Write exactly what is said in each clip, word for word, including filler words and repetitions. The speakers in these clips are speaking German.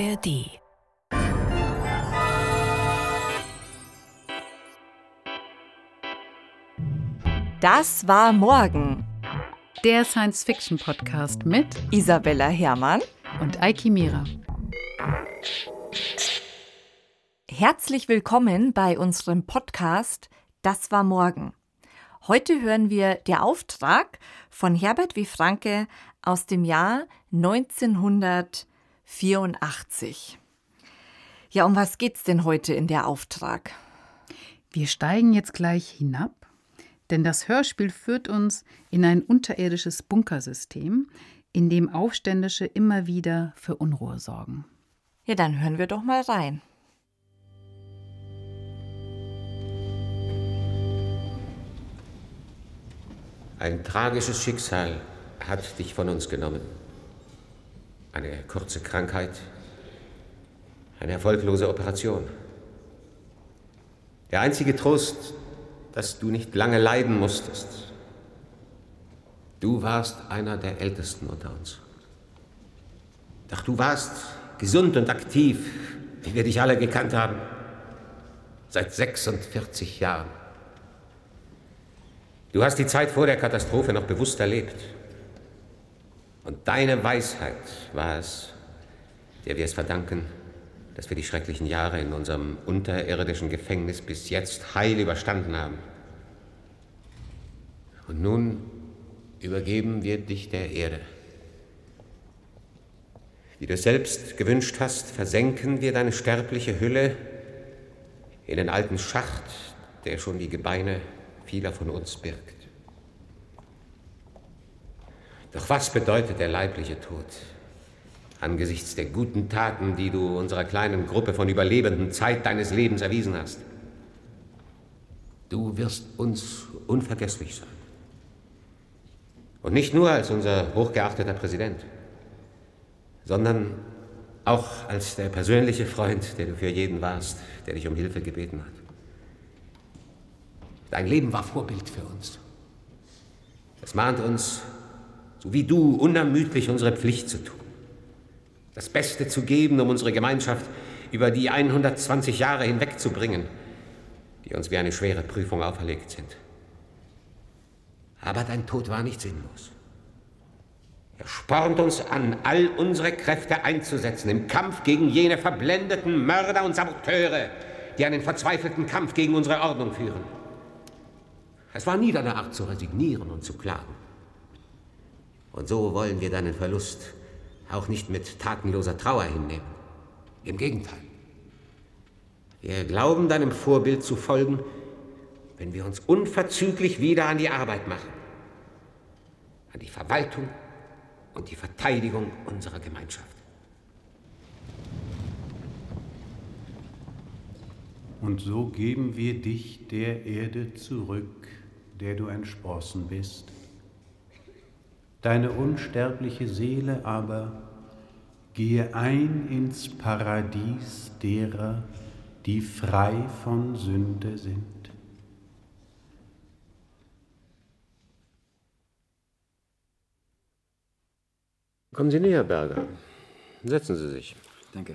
R D. Das war morgen. Der Science-Fiction-Podcast mit Isabella Herrmann und Eiki Mira. Herzlich willkommen bei unserem Podcast Das war morgen. Heute hören wir Der Auftrag von Herbert W. Franke aus dem Jahr neunzehnhundertvierundachtzig. Ja, um was geht's denn heute in Der Auftrag? Wir steigen jetzt gleich hinab, denn das Hörspiel führt uns in ein unterirdisches Bunkersystem, in dem Aufständische immer wieder für Unruhe sorgen. Ja, dann hören wir doch mal rein. Ein tragisches Schicksal hat dich von uns genommen. Eine kurze Krankheit, eine erfolglose Operation. Der einzige Trost, dass du nicht lange leiden musstest. Du warst einer der Ältesten unter uns. Doch du warst gesund und aktiv, wie wir dich alle gekannt haben. Seit sechsundvierzig Jahren. Du hast die Zeit vor der Katastrophe noch bewusst erlebt. Und deine Weisheit war es, der wir es verdanken, dass wir die schrecklichen Jahre in unserem unterirdischen Gefängnis bis jetzt heil überstanden haben. Und nun übergeben wir dich der Erde. Wie du es selbst gewünscht hast, versenken wir deine sterbliche Hülle in den alten Schacht, der schon die Gebeine vieler von uns birgt. Doch was bedeutet der leibliche Tod angesichts der guten Taten, die du unserer kleinen Gruppe von Überlebenden Zeit deines Lebens erwiesen hast? Du wirst uns unvergesslich sein. Und nicht nur als unser hochgeachteter Präsident, sondern auch als der persönliche Freund, der du für jeden warst, der dich um Hilfe gebeten hat. Dein Leben war Vorbild für uns. Es mahnt uns, so wie du, unermüdlich unsere Pflicht zu tun. Das Beste zu geben, um unsere Gemeinschaft über die hundertzwanzig Jahre hinwegzubringen, die uns wie eine schwere Prüfung auferlegt sind. Aber dein Tod war nicht sinnlos. Er spornt uns an, all unsere Kräfte einzusetzen im Kampf gegen jene verblendeten Mörder und Saboteure, die einen verzweifelten Kampf gegen unsere Ordnung führen. Es war nie deine Art zu resignieren und zu klagen. Und so wollen wir deinen Verlust auch nicht mit tatenloser Trauer hinnehmen. Im Gegenteil. Wir glauben, deinem Vorbild zu folgen, wenn wir uns unverzüglich wieder an die Arbeit machen. An die Verwaltung und die Verteidigung unserer Gemeinschaft. Und so geben wir dich der Erde zurück, der du entsprossen bist. Deine unsterbliche Seele aber gehe ein ins Paradies derer, die frei von Sünde sind. Kommen Sie näher, Berger. Setzen Sie sich. Danke.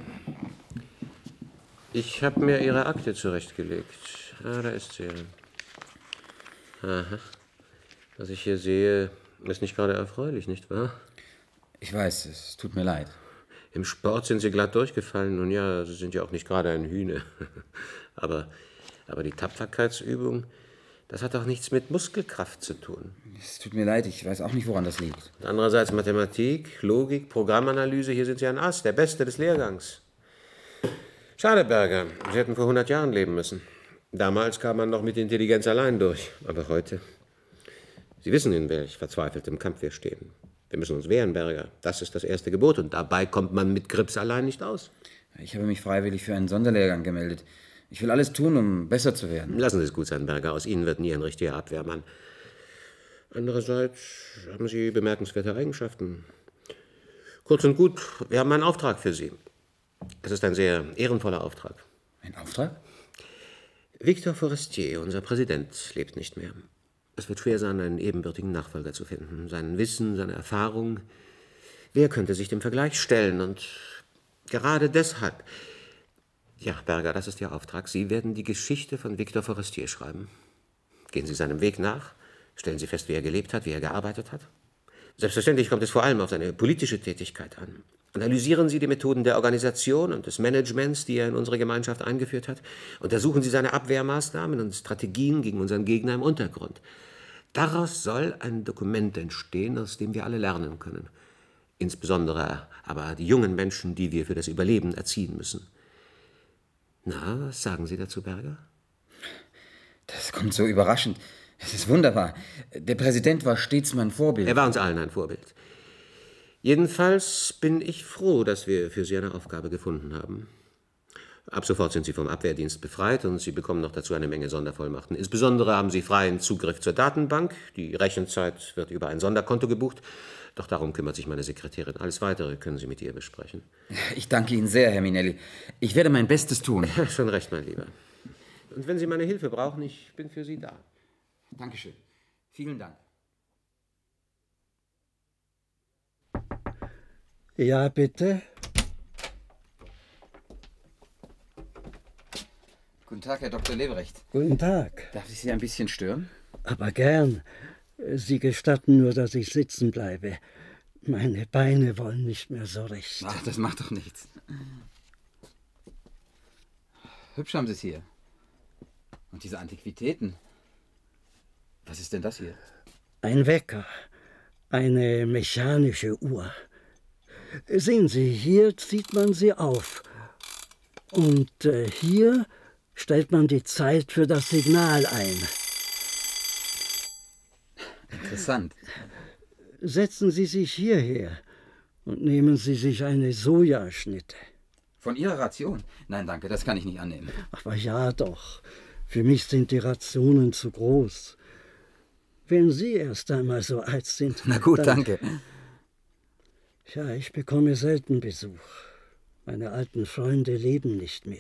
Ich habe mir Ihre Akte zurechtgelegt. Ah, da ist sie ja. Aha. Was ich hier sehe, ist nicht gerade erfreulich, nicht wahr? Ich weiß, es tut mir leid. Im Sport sind Sie glatt durchgefallen. Und ja, Sie sind ja auch nicht gerade ein Hühne. aber, aber die Tapferkeitsübung, das hat doch nichts mit Muskelkraft zu tun. Es tut mir leid, ich weiß auch nicht, woran das liegt. Und andererseits Mathematik, Logik, Programmanalyse, hier sind Sie ein Ass, der Beste des Lehrgangs. Schade, Berger. Sie hätten vor hundert Jahren leben müssen. Damals kam man noch mit Intelligenz allein durch. Aber heute... Sie wissen, in welch verzweifeltem Kampf wir stehen. Wir müssen uns wehren, Berger. Das ist das erste Gebot. Und dabei kommt man mit Grips allein nicht aus. Ich habe mich freiwillig für einen Sonderlehrgang gemeldet. Ich will alles tun, um besser zu werden. Lassen Sie es gut sein, Berger. Aus Ihnen wird nie ein richtiger Abwehrmann. Andererseits haben Sie bemerkenswerte Eigenschaften. Kurz und gut, wir haben einen Auftrag für Sie. Es ist ein sehr ehrenvoller Auftrag. Ein Auftrag? Victor Forestier, unser Präsident, lebt nicht mehr. Es wird schwer sein, einen ebenbürtigen Nachfolger zu finden. Sein Wissen, seine Erfahrung, wer könnte sich dem Vergleich stellen? Und Gerade deshalb. Ja, Berger, das ist Ihr Auftrag. Sie werden die Geschichte von Victor Forestier schreiben. Gehen Sie seinem Weg nach. Stellen Sie fest, wie er gelebt hat, wie er gearbeitet hat. Selbstverständlich kommt es vor allem auf seine politische Tätigkeit an. Analysieren Sie die Methoden der Organisation und des Managements, die er in unsere Gemeinschaft eingeführt hat. Untersuchen Sie seine Abwehrmaßnahmen und Strategien gegen unseren Gegner im Untergrund. Daraus soll ein Dokument entstehen, aus dem wir alle lernen können. Insbesondere aber die jungen Menschen, die wir für das Überleben erziehen müssen. Na, was sagen Sie dazu, Berger? Das kommt so überraschend. Es ist wunderbar. Der Präsident war stets mein Vorbild. Er war uns allen ein Vorbild. Jedenfalls bin ich froh, dass wir für Sie eine Aufgabe gefunden haben. Ab sofort sind Sie vom Abwehrdienst befreit und Sie bekommen noch dazu eine Menge Sondervollmachten. Insbesondere haben Sie freien Zugriff zur Datenbank. Die Rechenzeit wird über ein Sonderkonto gebucht. Doch darum kümmert sich meine Sekretärin. Alles Weitere können Sie mit ihr besprechen. Ich danke Ihnen sehr, Herr Minelli. Ich werde mein Bestes tun. Schon recht, mein Lieber. Und wenn Sie meine Hilfe brauchen, ich bin für Sie da. Dankeschön. Vielen Dank. Ja, bitte? Guten Tag, Herr Doktor Lebrecht. Guten Tag. Darf ich Sie ein bisschen stören? Aber gern. Sie gestatten nur, dass ich sitzen bleibe. Meine Beine wollen nicht mehr so recht. Ach, das macht doch nichts. Hübsch haben Sie es hier. Und diese Antiquitäten. Was ist denn das hier? Ein Wecker. Eine mechanische Uhr. Sehen Sie, hier zieht man sie auf. Und äh, hier stellt man die Zeit für das Signal ein. Interessant. Setzen Sie sich hierher und nehmen Sie sich eine Sojaschnitte. Von Ihrer Ration? Nein, danke, das kann ich nicht annehmen. Aber ja doch, für mich sind die Rationen zu groß. Wenn Sie erst einmal so alt sind... Na gut, dann, danke. Ja, ich bekomme selten Besuch. Meine alten Freunde leben nicht mehr.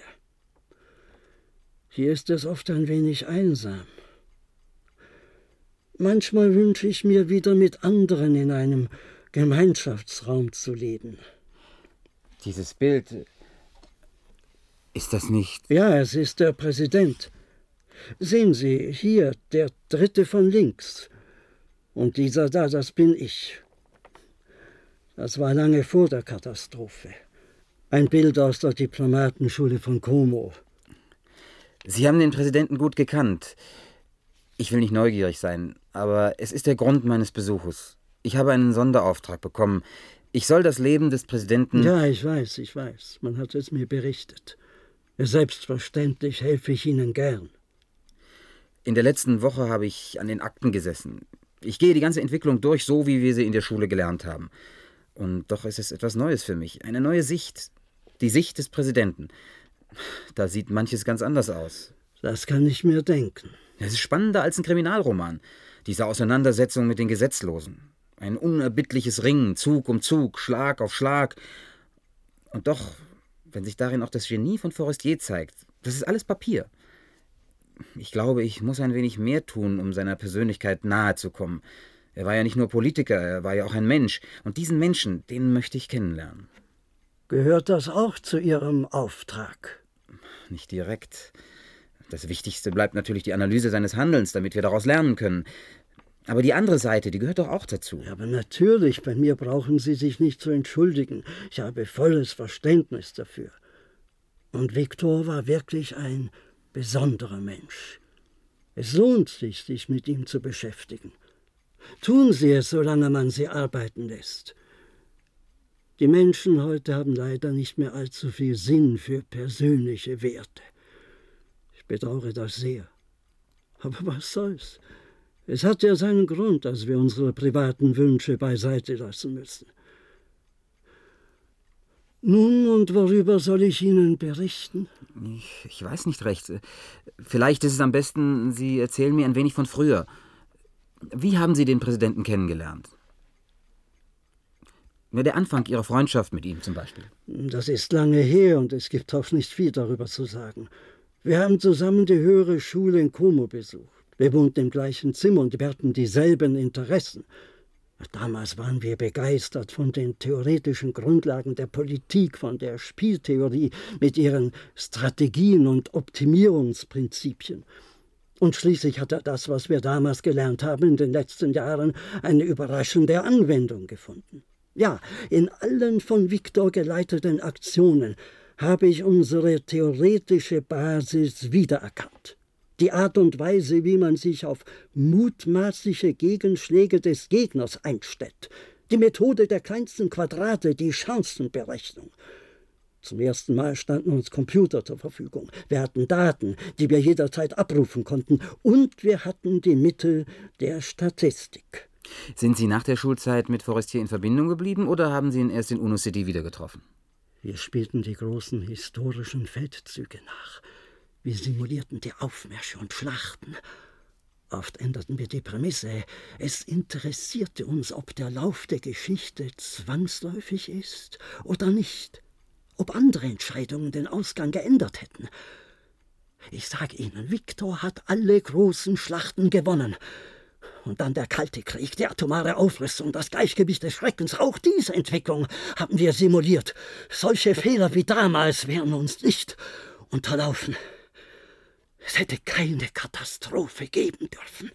Hier ist es oft ein wenig einsam. Manchmal wünsche ich mir, wieder mit anderen in einem Gemeinschaftsraum zu leben. Dieses Bild... Ist das nicht... Ja, es ist der Präsident. Sehen Sie, hier, der dritte von links. Und dieser da, das bin ich. Das war lange vor der Katastrophe. Ein Bild aus der Diplomatenschule von Como. Sie haben den Präsidenten gut gekannt. Ich will nicht neugierig sein, aber es ist der Grund meines Besuches. Ich habe einen Sonderauftrag bekommen. Ich soll das Leben des Präsidenten... Ja, ich weiß, ich weiß. Man hat es mir berichtet. Selbstverständlich helfe ich Ihnen gern. In der letzten Woche habe ich an den Akten gesessen. Ich gehe die ganze Entwicklung durch, so wie wir sie in der Schule gelernt haben. Und doch ist es etwas Neues für mich. Eine neue Sicht. Die Sicht des Präsidenten. Da sieht manches ganz anders aus. Das kann ich mir denken. Es ist spannender als ein Kriminalroman. Diese Auseinandersetzung mit den Gesetzlosen. Ein unerbittliches Ringen, Zug um Zug, Schlag auf Schlag. Und doch, wenn sich darin auch das Genie von Forestier zeigt, das ist alles Papier. Ich glaube, ich muss ein wenig mehr tun, um seiner Persönlichkeit nahe zu kommen. Er war ja nicht nur Politiker, er war ja auch ein Mensch. Und diesen Menschen, den möchte ich kennenlernen. Gehört das auch zu Ihrem Auftrag? Nicht direkt. Das Wichtigste bleibt natürlich die Analyse seines Handelns, damit wir daraus lernen können. Aber die andere Seite, die gehört doch auch dazu. Ja, aber natürlich, bei mir brauchen Sie sich nicht zu entschuldigen. Ich habe volles Verständnis dafür. Und Victor war wirklich ein besonderer Mensch. Es lohnt sich, sich mit ihm zu beschäftigen. Tun Sie es, solange man sie arbeiten lässt. Die Menschen heute haben leider nicht mehr allzu viel Sinn für persönliche Werte. Ich bedauere das sehr. Aber was soll's? Es hat ja seinen Grund, dass wir unsere privaten Wünsche beiseite lassen müssen. Nun, und worüber soll ich Ihnen berichten? Ich, ich weiß nicht recht. Vielleicht ist es am besten, Sie erzählen mir ein wenig von früher. Wie haben Sie den Präsidenten kennengelernt? Der Anfang Ihrer Freundschaft mit ihm zum Beispiel. Das ist lange her und es gibt auch nicht viel darüber zu sagen. Wir haben zusammen die höhere Schule in Como besucht. Wir wohnten im gleichen Zimmer und wir hatten dieselben Interessen. Damals waren wir begeistert von den theoretischen Grundlagen der Politik, von der Spieltheorie mit ihren Strategien und Optimierungsprinzipien. Und schließlich hatte das, was wir damals gelernt haben, in den letzten Jahren eine überraschende Anwendung gefunden. Ja, in allen von Viktor geleiteten Aktionen habe ich unsere theoretische Basis wiedererkannt. Die Art und Weise, wie man sich auf mutmaßliche Gegenschläge des Gegners einstellt. Die Methode der kleinsten Quadrate, die Chancenberechnung. Zum ersten Mal standen uns Computer zur Verfügung. Wir hatten Daten, die wir jederzeit abrufen konnten. Und wir hatten die Mittel der Statistik. Sind Sie nach der Schulzeit mit Forestier in Verbindung geblieben oder haben Sie ihn erst in Uno City wieder getroffen? Wir spielten die großen historischen Feldzüge nach. Wir simulierten die Aufmärsche und Schlachten. Oft änderten wir die Prämisse. Es interessierte uns, ob der Lauf der Geschichte zwangsläufig ist oder nicht. Ob andere Entscheidungen den Ausgang geändert hätten. Ich sage Ihnen, Viktor hat alle großen Schlachten gewonnen. Und dann der Kalte Krieg, die atomare Aufrüstung, das Gleichgewicht des Schreckens. Auch diese Entwicklung haben wir simuliert. Solche Fehler wie damals wären uns nicht unterlaufen. Es hätte keine Katastrophe geben dürfen.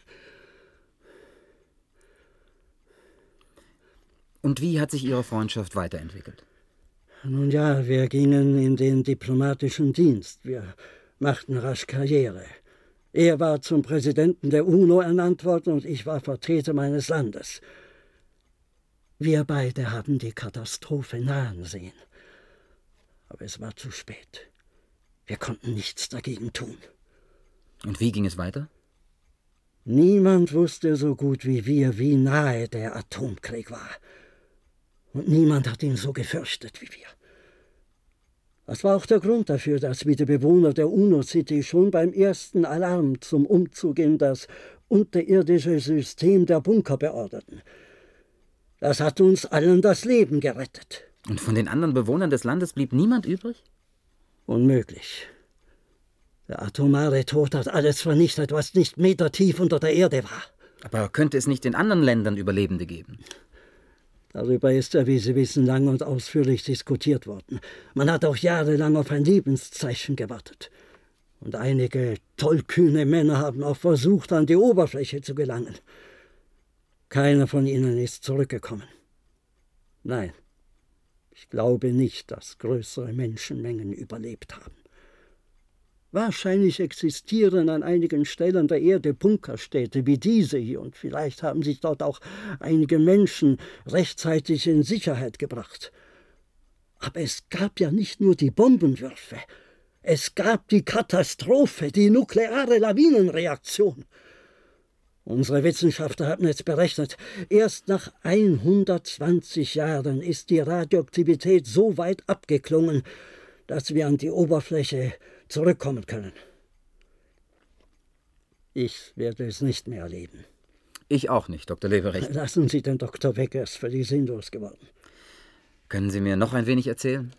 Und wie hat sich Ihre Freundschaft weiterentwickelt? Nun ja, wir gingen in den diplomatischen Dienst. Wir machten rasch Karriere. Er war zum Präsidenten der UNO ernannt worden und ich war Vertreter meines Landes. Wir beide haben die Katastrophe nahen sehen. Aber es war zu spät. Wir konnten nichts dagegen tun. Und wie ging es weiter? Niemand wusste so gut wie wir, wie nahe der Atomkrieg war. Und niemand hat ihn so gefürchtet wie wir. Das war auch der Grund dafür, dass wir die Bewohner der Uno City schon beim ersten Alarm zum Umzug in das unterirdische System der Bunker beorderten. Das hat uns allen das Leben gerettet. Und von den anderen Bewohnern des Landes blieb niemand übrig? Unmöglich. Der atomare Tod hat alles vernichtet, was nicht metertief unter der Erde war. Aber könnte es nicht in anderen Ländern Überlebende geben? Darüber ist ja, wie Sie wissen, lang und ausführlich diskutiert worden. Man hat auch jahrelang auf ein Lebenszeichen gewartet. Und einige tollkühne Männer haben auch versucht, an die Oberfläche zu gelangen. Keiner von ihnen ist zurückgekommen. Nein, ich glaube nicht, dass größere Menschenmengen überlebt haben. Wahrscheinlich existieren an einigen Stellen der Erde Bunkerstädte wie diese hier und vielleicht haben sich dort auch einige Menschen rechtzeitig in Sicherheit gebracht. Aber es gab ja nicht nur die Bombenwürfe, es gab die Katastrophe, die nukleare Lawinenreaktion. Unsere Wissenschaftler haben jetzt berechnet, erst nach hundertzwanzig Jahren ist die Radioaktivität so weit abgeklungen, dass wir an die Oberfläche zurückkommen können. Ich werde es nicht mehr erleben. Ich auch nicht, Doktor Leberecht. Lassen Sie den Doktor weg, er ist völlig sinnlos geworden. Können Sie mir noch ein wenig erzählen?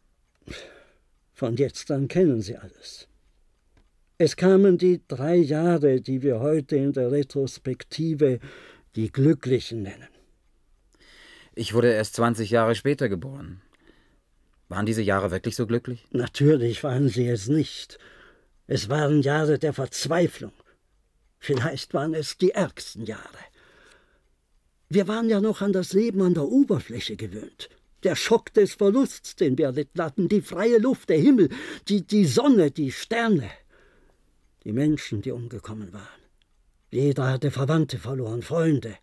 Von jetzt an kennen Sie alles. Es kamen die drei Jahre, die wir heute in der Retrospektive die Glücklichen nennen. Ich wurde erst zwanzig Jahre später geboren. Waren diese Jahre wirklich so glücklich? Natürlich waren sie es nicht. Es waren Jahre der Verzweiflung. Vielleicht waren es die ärgsten Jahre. Wir waren ja noch an das Leben an der Oberfläche gewöhnt. Der Schock des Verlusts, den wir erlitten hatten, die freie Luft, der Himmel, die, die Sonne, die Sterne, die Menschen, die umgekommen waren. Jeder hatte Verwandte verloren, Freunde.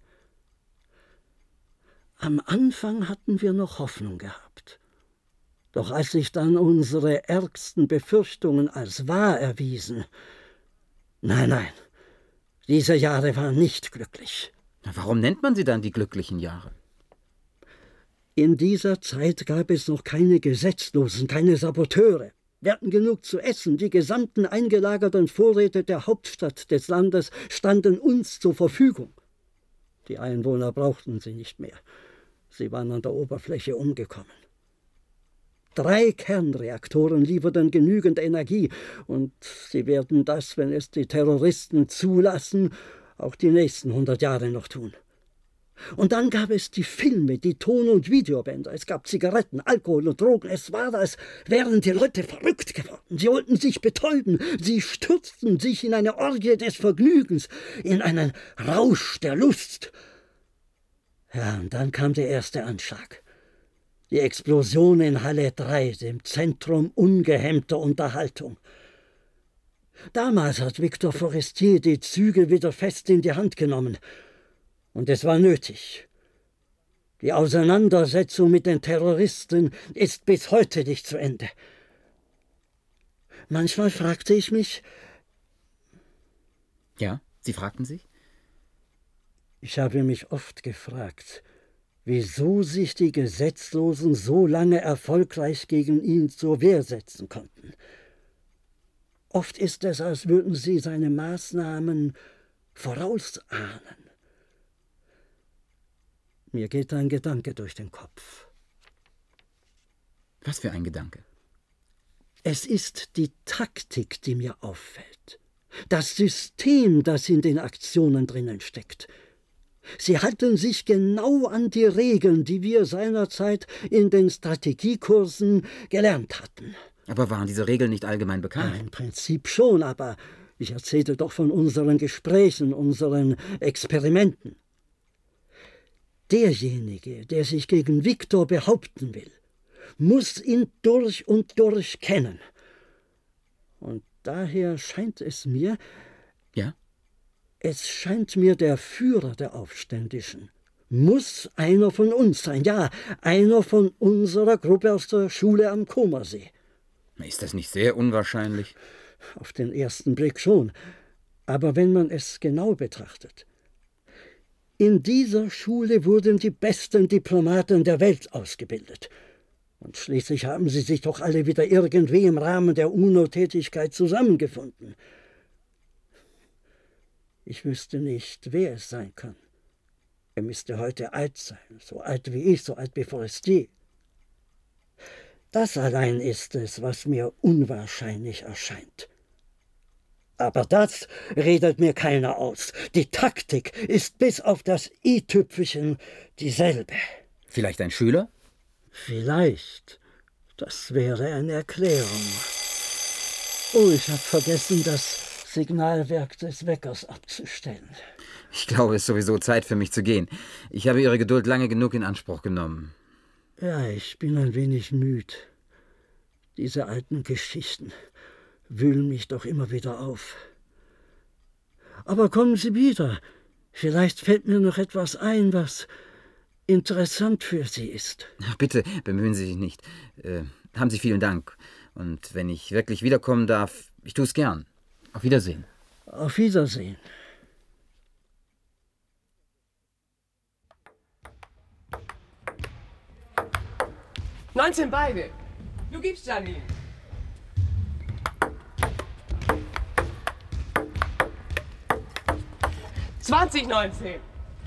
Am Anfang hatten wir noch Hoffnung gehabt. Doch als sich dann unsere ärgsten Befürchtungen als wahr erwiesen, nein, nein, diese Jahre waren nicht glücklich. Warum nennt man sie dann die glücklichen Jahre? In dieser Zeit gab es noch keine Gesetzlosen, keine Saboteure. Wir hatten genug zu essen. Die gesamten eingelagerten Vorräte der Hauptstadt des Landes standen uns zur Verfügung. Die Einwohner brauchten sie nicht mehr. Sie waren an der Oberfläche umgekommen. Drei Kernreaktoren lieferten genügend Energie und sie werden das, wenn es die Terroristen zulassen, auch die nächsten hundert Jahre noch tun. Und dann gab es die Filme, die Ton- und Videobänder. Es gab Zigaretten, Alkohol und Drogen. Es war, als wären die Leute verrückt geworden. Sie wollten sich betäuben. Sie stürzten sich in eine Orgie des Vergnügens, in einen Rausch der Lust. Ja, und dann kam der erste Anschlag. Die Explosion in Halle drei, dem Zentrum ungehemmter Unterhaltung. Damals hat Victor Forestier die Zügel wieder fest in die Hand genommen. Und es war nötig. Die Auseinandersetzung mit den Terroristen ist bis heute nicht zu Ende. Manchmal fragte ich mich... Ja, Sie fragten sich? Ich habe mich oft gefragt, wieso sich die Gesetzlosen so lange erfolgreich gegen ihn zur Wehr setzen konnten. Oft ist es, als würden sie seine Maßnahmen vorausahnen. Mir geht ein Gedanke durch den Kopf. Was für ein Gedanke? Es ist die Taktik, die mir auffällt. Das System, das in den Aktionen drinnen steckt. Sie halten sich genau an die Regeln, die wir seinerzeit in den Strategiekursen gelernt hatten. Aber waren diese Regeln nicht allgemein bekannt? Ja, im Prinzip schon, aber ich erzählte doch von unseren Gesprächen, unseren Experimenten. Derjenige, der sich gegen Victor behaupten will, muss ihn durch und durch kennen. Und daher scheint es mir... Ja? Es scheint mir, der Führer der Aufständischen muss einer von uns sein. Ja, einer von unserer Gruppe aus der Schule am Comersee. Ist das nicht sehr unwahrscheinlich? Auf den ersten Blick schon. Aber wenn man es genau betrachtet. In dieser Schule wurden die besten Diplomaten der Welt ausgebildet. Und schließlich haben sie sich doch alle wieder irgendwie im Rahmen der UNO-Tätigkeit zusammengefunden. Ich wüsste nicht, wer es sein kann. Er müsste heute alt sein, so alt wie ich, so alt wie Forestier. Das allein ist es, was mir unwahrscheinlich erscheint. Aber das redet mir keiner aus. Die Taktik ist bis auf das i-Tüpfelchen dieselbe. Vielleicht ein Schüler? Vielleicht. Das wäre eine Erklärung. Oh, ich habe vergessen, das Signalwerk des Weckers abzustellen. Ich glaube, es ist sowieso Zeit für mich zu gehen. Ich habe Ihre Geduld lange genug in Anspruch genommen. Ja, ich bin ein wenig müde. Diese alten Geschichten wühlen mich doch immer wieder auf. Aber kommen Sie wieder. Vielleicht fällt mir noch etwas ein, was interessant für Sie ist. Bitte, bemühen Sie sich nicht. Äh, haben Sie vielen Dank. Und wenn ich wirklich wiederkommen darf, ich tue es gern. Auf Wiedersehen. Auf Wiedersehen. neunzehn beide. Du gibst Janine. zwanzig neunzehn.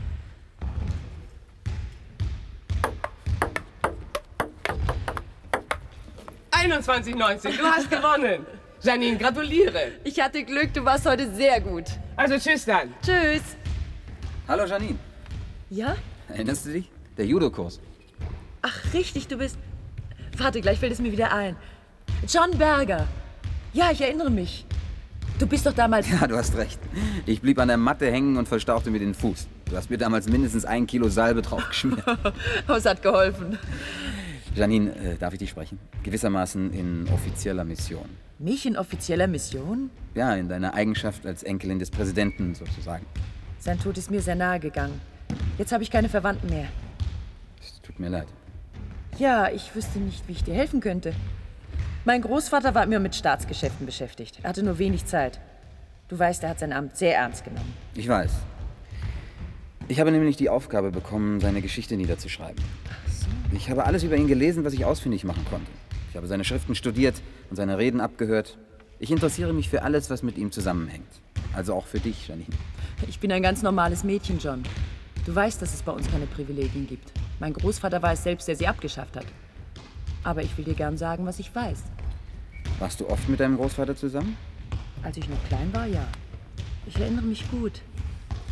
einundzwanzig neunzehn. Du hast gewonnen. Janine, gratuliere. Ich hatte Glück, du warst heute sehr gut. Also tschüss dann. Tschüss. Hallo Janine. Ja? Erinnerst du dich? Der Judo-Kurs. Ach, richtig, du bist... Warte, gleich fällt es mir wieder ein. John Berger. Ja, ich erinnere mich. Du bist doch damals... Ja, du hast recht. Ich blieb an der Matte hängen und verstauchte mir den Fuß. Du hast mir damals mindestens ein Kilo Salbe draufgeschmiert. Aber es hat geholfen. Janine, äh, darf ich dich sprechen? Gewissermaßen in offizieller Mission. Mich in offizieller Mission? Ja, in deiner Eigenschaft als Enkelin des Präsidenten sozusagen. Sein Tod ist mir sehr nahe gegangen. Jetzt habe ich keine Verwandten mehr. Es tut mir leid. Ja, ich wüsste nicht, wie ich dir helfen könnte. Mein Großvater war immer mit Staatsgeschäften beschäftigt. Er hatte nur wenig Zeit. Du weißt, er hat sein Amt sehr ernst genommen. Ich weiß. Ich habe nämlich die Aufgabe bekommen, seine Geschichte niederzuschreiben. Ach so. Ich habe alles über ihn gelesen, was ich ausfindig machen konnte. Ich habe seine Schriften studiert und seine Reden abgehört. Ich interessiere mich für alles, was mit ihm zusammenhängt. Also auch für dich, Janine. Ich bin ein ganz normales Mädchen, John. Du weißt, dass es bei uns keine Privilegien gibt. Mein Großvater war es selbst, der sie abgeschafft hat. Aber ich will dir gern sagen, was ich weiß. Warst du oft mit deinem Großvater zusammen? Als ich noch klein war, ja. Ich erinnere mich gut.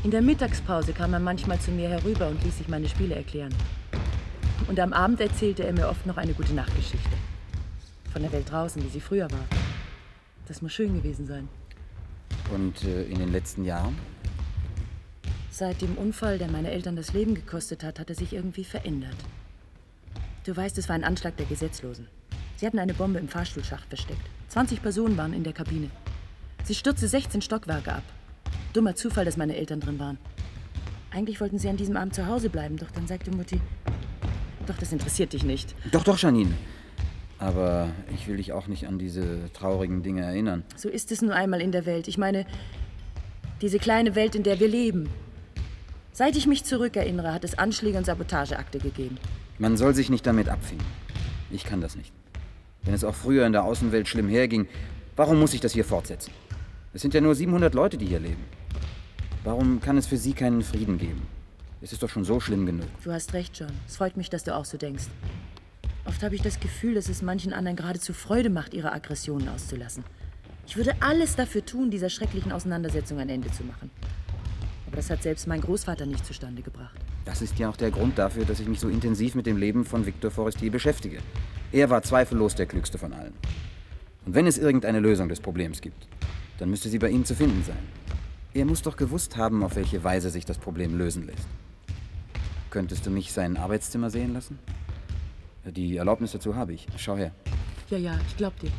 In der Mittagspause kam er manchmal zu mir herüber und ließ sich meine Spiele erklären. Und am Abend erzählte er mir oft noch eine Gute-Nacht-Geschichte. Von der Welt draußen, wie sie früher war. Das muss schön gewesen sein. Und äh, in den letzten Jahren? Seit dem Unfall, der meine Eltern das Leben gekostet hat, hat er sich irgendwie verändert. Du weißt, es war ein Anschlag der Gesetzlosen. Sie hatten eine Bombe im Fahrstuhlschacht versteckt. zwanzig Personen waren in der Kabine. Sie stürzte sechzehn Stockwerke ab. Dummer Zufall, dass meine Eltern drin waren. Eigentlich wollten sie an diesem Abend zu Hause bleiben, doch dann sagte Mutti, doch, das interessiert dich nicht. Doch, doch, Janine. Aber ich will dich auch nicht an diese traurigen Dinge erinnern. So ist es nur einmal in der Welt. Ich meine, diese kleine Welt, in der wir leben. Seit ich mich zurückerinnere, hat es Anschläge und Sabotageakte gegeben. Man soll sich nicht damit abfinden. Ich kann das nicht. Wenn es auch früher in der Außenwelt schlimm herging, warum muss ich das hier fortsetzen? Es sind ja nur siebenhundert Leute, die hier leben. Warum kann es für Sie keinen Frieden geben? Es ist doch schon so schlimm genug. Du hast recht, John. Es freut mich, dass du auch so denkst. Oft habe ich das Gefühl, dass es manchen anderen geradezu Freude macht, ihre Aggressionen auszulassen. Ich würde alles dafür tun, dieser schrecklichen Auseinandersetzung ein Ende zu machen. Aber das hat selbst mein Großvater nicht zustande gebracht. Das ist ja auch der Grund dafür, dass ich mich so intensiv mit dem Leben von Victor Forestier beschäftige. Er war zweifellos der Klügste von allen. Und wenn es irgendeine Lösung des Problems gibt, dann müsste sie bei ihm zu finden sein. Er muss doch gewusst haben, auf welche Weise sich das Problem lösen lässt. Könntest du mich sein Arbeitszimmer sehen lassen? Die Erlaubnis dazu habe ich. Schau her. Ja, ja, ich glaub dir.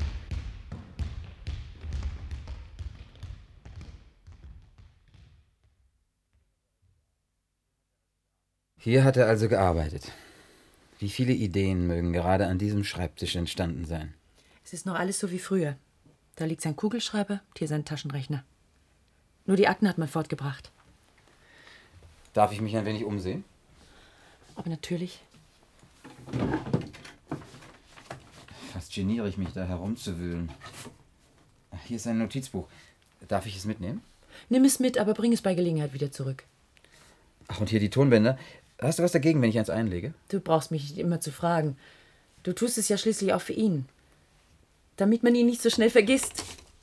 Hier hat er also gearbeitet. Wie viele Ideen mögen gerade an diesem Schreibtisch entstanden sein? Es ist noch alles so wie früher. Da liegt sein Kugelschreiber und hier sein Taschenrechner. Nur die Akten hat man fortgebracht. Darf ich mich ein wenig umsehen? Aber natürlich. Fast geniere ich mich, da herumzuwühlen. Hier ist ein Notizbuch. Darf ich es mitnehmen? Nimm es mit, aber bring es bei Gelegenheit wieder zurück. Ach, und hier die Tonbänder. Hast du was dagegen, wenn ich eins einlege? Du brauchst mich nicht immer zu fragen. Du tust es ja schließlich auch für ihn. Damit man ihn nicht so schnell vergisst.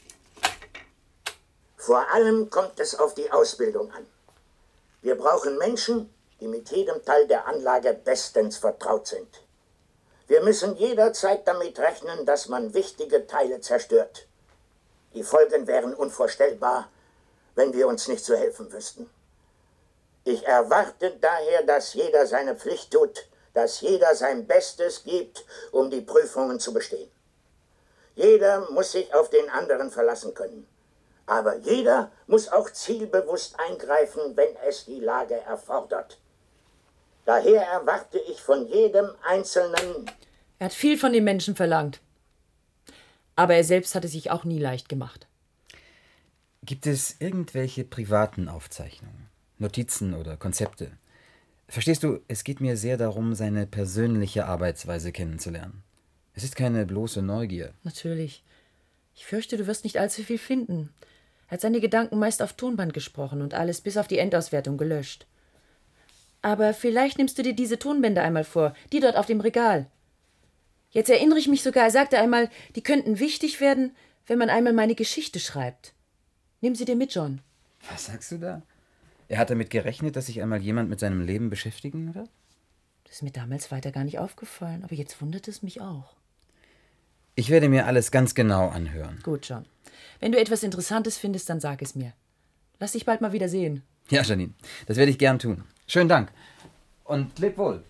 Vor allem kommt es auf die Ausbildung an. Wir brauchen Menschen, die mit jedem Teil der Anlage bestens vertraut sind. Wir müssen jederzeit damit rechnen, dass man wichtige Teile zerstört. Die Folgen wären unvorstellbar, wenn wir uns nicht zu helfen wüssten. Ich erwarte daher, dass jeder seine Pflicht tut, dass jeder sein Bestes gibt, um die Prüfungen zu bestehen. Jeder muss sich auf den anderen verlassen können. Aber jeder muss auch zielbewusst eingreifen, wenn es die Lage erfordert. Daher erwarte ich von jedem Einzelnen... Er hat viel von den Menschen verlangt. Aber er selbst hat es sich auch nie leicht gemacht. Gibt es irgendwelche privaten Aufzeichnungen, Notizen oder Konzepte? Verstehst du, es geht mir sehr darum, seine persönliche Arbeitsweise kennenzulernen. Es ist keine bloße Neugier. Natürlich. Ich fürchte, du wirst nicht allzu viel finden. Er hat seine Gedanken meist auf Tonband gesprochen und alles bis auf die Endauswertung gelöscht. Aber vielleicht nimmst du dir diese Tonbänder einmal vor, die dort auf dem Regal. Jetzt erinnere ich mich sogar, er sagte einmal, die könnten wichtig werden, wenn man einmal meine Geschichte schreibt. Nimm sie dir mit, John. Was sagst du da? Er hat damit gerechnet, dass sich einmal jemand mit seinem Leben beschäftigen wird? Das ist mir damals weiter gar nicht aufgefallen, aber jetzt wundert es mich auch. Ich werde mir alles ganz genau anhören. Gut, John. Wenn du etwas Interessantes findest, dann sag es mir. Lass dich bald mal wieder sehen. Ja, Janine, das werde ich gern tun. Schönen Dank. Und leb wohl.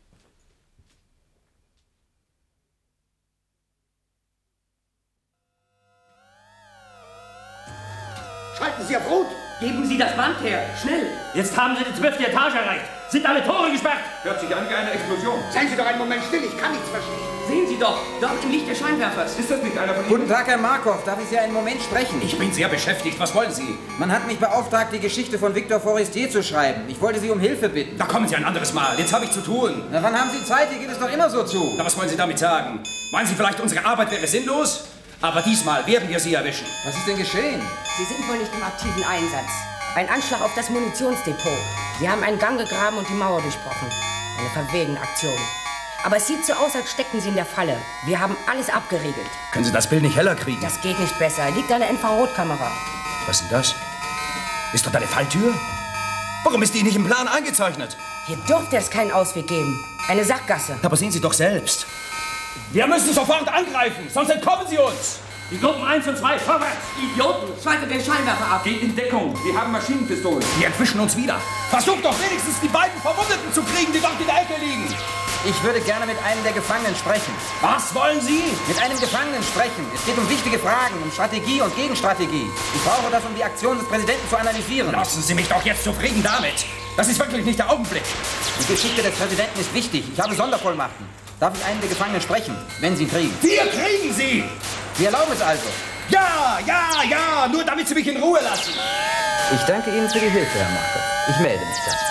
Schalten Sie auf Rot! Geben Sie das Band her, schnell! Jetzt haben Sie die zwölfte Etage erreicht. Sind alle Tore gesperrt? Hört sich an wie eine Explosion. Seien Sie doch einen Moment still, ich kann nichts verstehen. Sehen Sie doch, dort im Licht des Scheinwerfers. Ist das nicht einer von Ihnen? Guten Tag, Herr Markov. Darf ich Sie einen Moment sprechen? Ich bin sehr beschäftigt. Was wollen Sie? Man hat mich beauftragt, die Geschichte von Victor Forestier zu schreiben. Ich wollte Sie um Hilfe bitten. Da kommen Sie ein anderes Mal. Jetzt habe ich zu tun. Na, wann haben Sie Zeit? Hier geht es doch immer so zu. Na, was wollen Sie damit sagen? Meinen Sie vielleicht, unsere Arbeit wäre sinnlos? Aber diesmal werden wir Sie erwischen. Was ist denn geschehen? Sie sind wohl nicht im aktiven Einsatz. Ein Anschlag auf das Munitionsdepot. Sie haben einen Gang gegraben und die Mauer durchbrochen. Eine verwegene Aktion. Aber es sieht so aus, als steckten Sie in der Falle. Wir haben alles abgeriegelt. Können Sie das Bild nicht heller kriegen? Das geht nicht besser. Liegt eine Infrarotkamera. Was ist denn das? Ist dort eine Falltür? Warum ist die nicht im Plan eingezeichnet? Hier dürfte es keinen Ausweg geben. Eine Sackgasse. Aber sehen Sie doch selbst. Wir müssen sofort angreifen, sonst entkommen sie uns. Die Gruppen eins und zwei, vorwärts! Idioten! Schaltet den Scheinwerfer ab. Geht in Deckung. Wir haben Maschinenpistolen. Die entwischen uns wieder. Versucht doch wenigstens, die beiden Verwundeten zu kriegen, die dort in der Ecke liegen. Ich würde gerne mit einem der Gefangenen sprechen. Was wollen Sie? Mit einem Gefangenen sprechen. Es geht um wichtige Fragen, um Strategie und Gegenstrategie. Ich brauche das, um die Aktion des Präsidenten zu analysieren. Lassen Sie mich doch jetzt zufrieden damit. Das ist wirklich nicht der Augenblick. Die Geschichte des Präsidenten ist wichtig. Ich habe Sondervollmachten. Darf ich einen der Gefangenen sprechen, wenn Sie ihn kriegen? Wir kriegen Sie! Sie erlauben es also? Ja, ja, ja, nur damit Sie mich in Ruhe lassen. Ich danke Ihnen für die Hilfe, Herr Markov. Ich melde mich dann.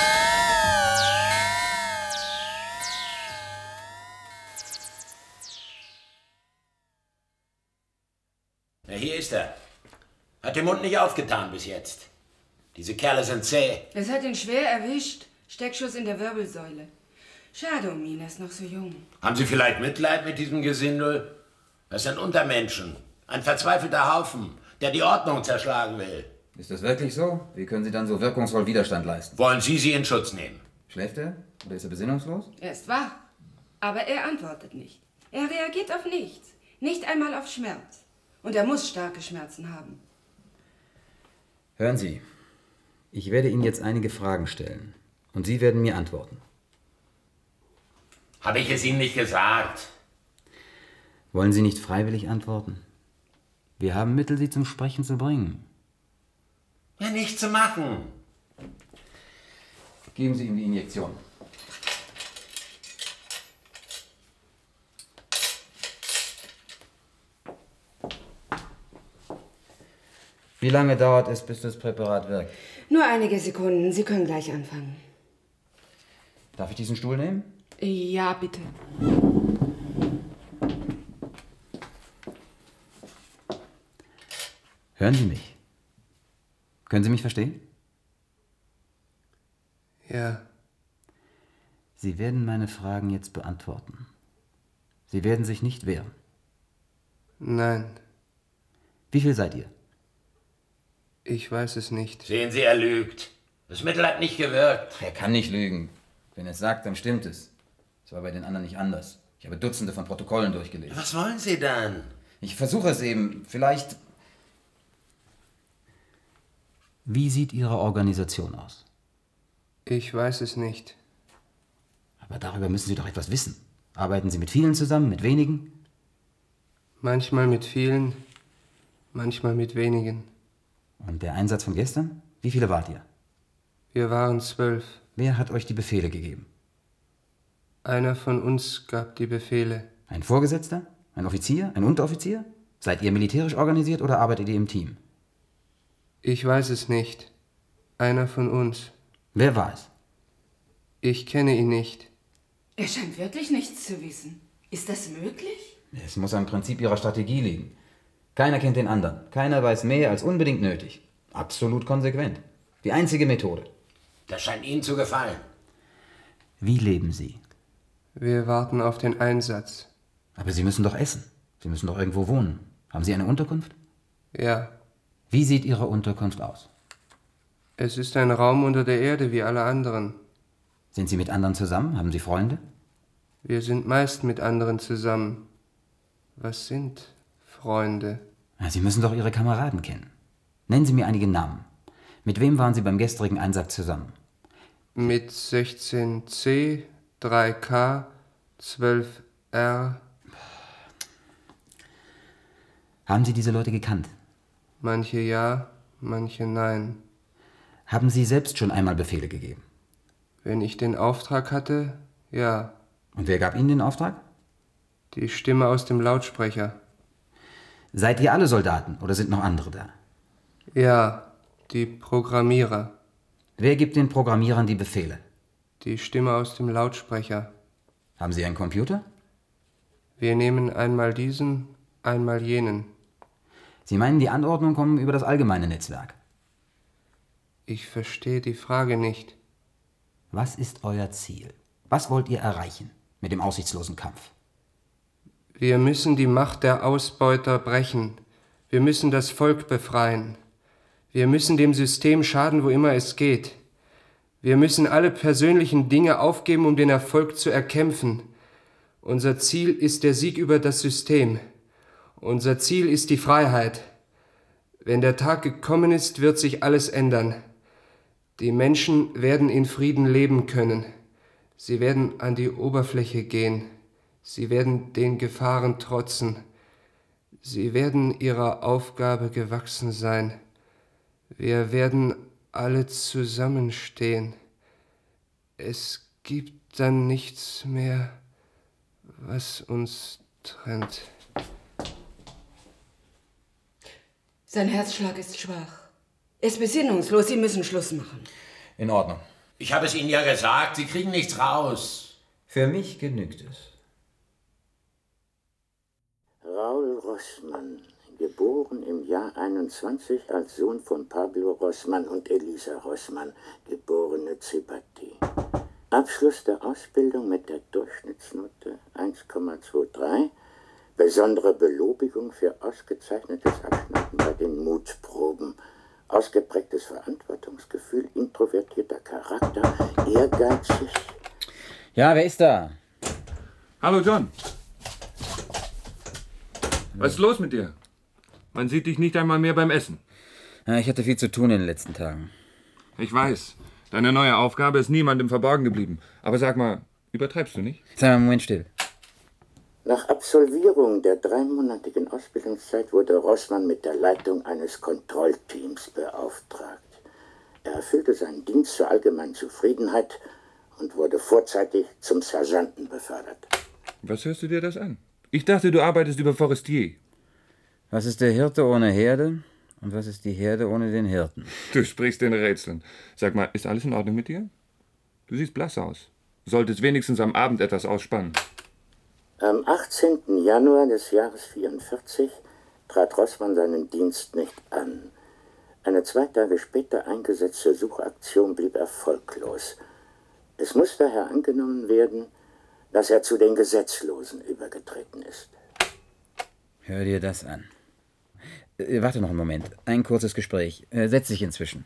Na, hier ist er. Hat den Mund nicht aufgetan bis jetzt. Diese Kerle sind zäh. Es hat ihn schwer erwischt. Steckschuss in der Wirbelsäule. Schade um ihn, er ist noch so jung. Haben Sie vielleicht Mitleid mit diesem Gesindel? Das sind Untermenschen. Ein verzweifelter Haufen, der die Ordnung zerschlagen will. Ist das wirklich so? Wie können Sie dann so wirkungsvoll Widerstand leisten? Wollen Sie sie in Schutz nehmen? Schläft er? Oder ist er besinnungslos? Er ist wach, aber er antwortet nicht. Er reagiert auf nichts, nicht einmal auf Schmerz. Und er muss starke Schmerzen haben. Hören Sie, ich werde Ihnen jetzt einige Fragen stellen. Und Sie werden mir antworten. Habe ich es Ihnen nicht gesagt? Wollen Sie nicht freiwillig antworten? Wir haben Mittel, Sie zum Sprechen zu bringen. Ja, nicht zu machen. Geben Sie ihm die Injektion. Wie lange dauert es, bis das Präparat wirkt? Nur einige Sekunden, Sie können gleich anfangen. Darf ich diesen Stuhl nehmen? Ja, bitte. Hören Sie mich. Können Sie mich verstehen? Ja. Sie werden meine Fragen jetzt beantworten. Sie werden sich nicht wehren. Nein. Wie viel seid ihr? Ich weiß es nicht. Sehen Sie, er lügt. Das Mittel hat nicht gewirkt. Er kann nicht lügen. Wenn er es sagt, dann stimmt es. Das war bei den anderen nicht anders. Ich habe Dutzende von Protokollen durchgelesen. Was wollen Sie dann? Ich versuche es eben. Vielleicht... Wie sieht Ihre Organisation aus? Ich weiß es nicht. Aber darüber müssen Sie doch etwas wissen. Arbeiten Sie mit vielen zusammen, mit wenigen? Manchmal mit vielen, manchmal mit wenigen. Und der Einsatz von gestern? Wie viele wart ihr? Wir waren zwölf. Wer hat euch die Befehle gegeben? Einer von uns gab die Befehle. Ein Vorgesetzter? Ein Offizier? Ein Unteroffizier? Seid ihr militärisch organisiert oder arbeitet ihr im Team? Ich weiß es nicht. Einer von uns. Wer war es? Ich kenne ihn nicht. Er scheint wirklich nichts zu wissen. Ist das möglich? Es muss am Prinzip ihrer Strategie liegen. Keiner kennt den anderen. Keiner weiß mehr als unbedingt nötig. Absolut konsequent. Die einzige Methode. Das scheint Ihnen zu gefallen. Wie leben Sie? Wir warten auf den Einsatz. Aber Sie müssen doch essen. Sie müssen doch irgendwo wohnen. Haben Sie eine Unterkunft? Ja. Wie sieht Ihre Unterkunft aus? Es ist ein Raum unter der Erde wie alle anderen. Sind Sie mit anderen zusammen? Haben Sie Freunde? Wir sind meist mit anderen zusammen. Was sind Freunde? Sie müssen doch Ihre Kameraden kennen. Nennen Sie mir einige Namen. Mit wem waren Sie beim gestrigen Einsatz zusammen? Mit sechzehn C, drei K, zwölf R. Haben Sie diese Leute gekannt? Manche ja, manche nein. Haben Sie selbst schon einmal Befehle gegeben? Wenn ich den Auftrag hatte, ja. Und wer gab Ihnen den Auftrag? Die Stimme aus dem Lautsprecher. Seid ihr alle Soldaten oder sind noch andere da? Ja, die Programmierer. Wer gibt den Programmierern die Befehle? Die Stimme aus dem Lautsprecher. Haben Sie einen Computer? Wir nehmen einmal diesen, einmal jenen. Sie meinen, die Anordnungen kommen über das allgemeine Netzwerk? Ich verstehe die Frage nicht. Was ist euer Ziel? Was wollt ihr erreichen mit dem aussichtslosen Kampf? Wir müssen die Macht der Ausbeuter brechen. Wir müssen das Volk befreien. Wir müssen dem System schaden, wo immer es geht. Wir müssen alle persönlichen Dinge aufgeben, um den Erfolg zu erkämpfen. Unser Ziel ist der Sieg über das System. Unser Ziel ist die Freiheit. Wenn der Tag gekommen ist, wird sich alles ändern. Die Menschen werden in Frieden leben können. Sie werden an die Oberfläche gehen. Sie werden den Gefahren trotzen. Sie werden ihrer Aufgabe gewachsen sein. Wir werden alle zusammenstehen. Es gibt dann nichts mehr, was uns trennt. Sein Herzschlag ist schwach. Er ist besinnungslos. Sie müssen Schluss machen. In Ordnung. Ich habe es Ihnen ja gesagt, Sie kriegen nichts raus. Für mich genügt es. Raul Rossmann, geboren im Jahr einundzwanzig als Sohn von Pablo Rossmann und Elisa Rossmann, geborene Zipati. Abschluss der Ausbildung mit der Durchschnittsnote eins Komma dreiundzwanzig, besondere Belobigung für ausgezeichnetes Abschneiden bei den Mutproben, ausgeprägtes Verantwortungsgefühl, introvertierter Charakter, ehrgeizig. Ja, wer ist da? Hallo John. Was ist los mit dir? Man sieht dich nicht einmal mehr beim Essen. Ja, ich hatte viel zu tun in den letzten Tagen. Ich weiß. Deine neue Aufgabe ist niemandem verborgen geblieben. Aber sag mal, übertreibst du nicht? Sei mal einen Moment still. Nach Absolvierung der dreimonatigen Ausbildungszeit wurde Rossmann mit der Leitung eines Kontrollteams beauftragt. Er erfüllte seinen Dienst zur allgemeinen Zufriedenheit und wurde vorzeitig zum Sergeanten befördert. Was hörst du dir das an? Ich dachte, du arbeitest über Forestier. Was ist der Hirte ohne Herde und was ist die Herde ohne den Hirten? Du sprichst in Rätseln. Sag mal, ist alles in Ordnung mit dir? Du siehst blass aus. Du solltest wenigstens am Abend etwas ausspannen. Am achtzehnten Januar des Jahres vierundvierzig trat Rossmann seinen Dienst nicht an. Eine zwei Tage später eingesetzte Suchaktion blieb erfolglos. Es muss daher angenommen werden, dass er zu den Gesetzlosen übergetreten ist. Hör dir das an. Äh, warte noch einen Moment. Ein kurzes Gespräch. Äh, setz dich inzwischen.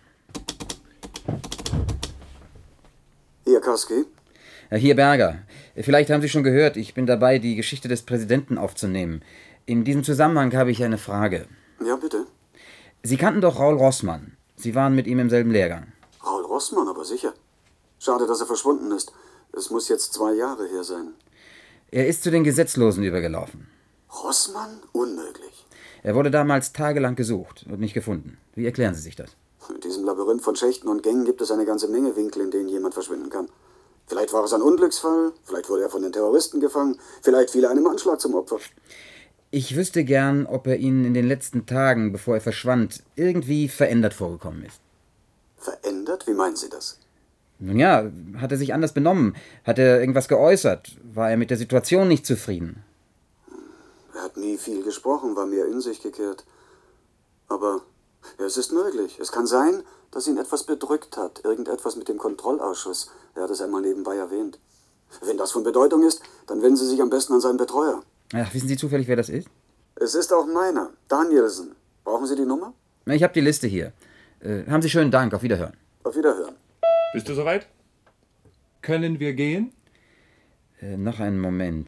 Hier, Koski. Äh, hier, Berger. Vielleicht haben Sie schon gehört, ich bin dabei, die Geschichte des Präsidenten aufzunehmen. In diesem Zusammenhang habe ich eine Frage. Ja, bitte. Sie kannten doch Raul Rossmann. Sie waren mit ihm im selben Lehrgang. Raul Rossmann, aber sicher. Schade, dass er verschwunden ist. Es muss jetzt zwei Jahre her sein. Er ist zu den Gesetzlosen übergelaufen. Rossmann? Unmöglich. Er wurde damals tagelang gesucht und nicht gefunden. Wie erklären Sie sich das? In diesem Labyrinth von Schächten und Gängen gibt es eine ganze Menge Winkel, in denen jemand verschwinden kann. Vielleicht war es ein Unglücksfall, vielleicht wurde er von den Terroristen gefangen, vielleicht fiel er einem Anschlag zum Opfer. Ich wüsste gern, ob er Ihnen in den letzten Tagen, bevor er verschwand, irgendwie verändert vorgekommen ist. Verändert? Wie meinen Sie das? Nun ja, hat er sich anders benommen? Hat er irgendwas geäußert? War er mit der Situation nicht zufrieden? Er hat nie viel gesprochen, war mehr in sich gekehrt. Aber ja, es ist möglich. Es kann sein, dass ihn etwas bedrückt hat. Irgendetwas mit dem Kontrollausschuss. Er hat es einmal nebenbei erwähnt. Wenn das von Bedeutung ist, dann wenden Sie sich am besten an seinen Betreuer. Ach, wissen Sie zufällig, wer das ist? Es ist auch meiner, Danielsen. Brauchen Sie die Nummer? Ich habe die Liste hier. Äh, haben Sie schönen Dank. Auf Wiederhören. Auf Wiederhören. Bist du soweit? Können wir gehen? Äh, noch einen Moment.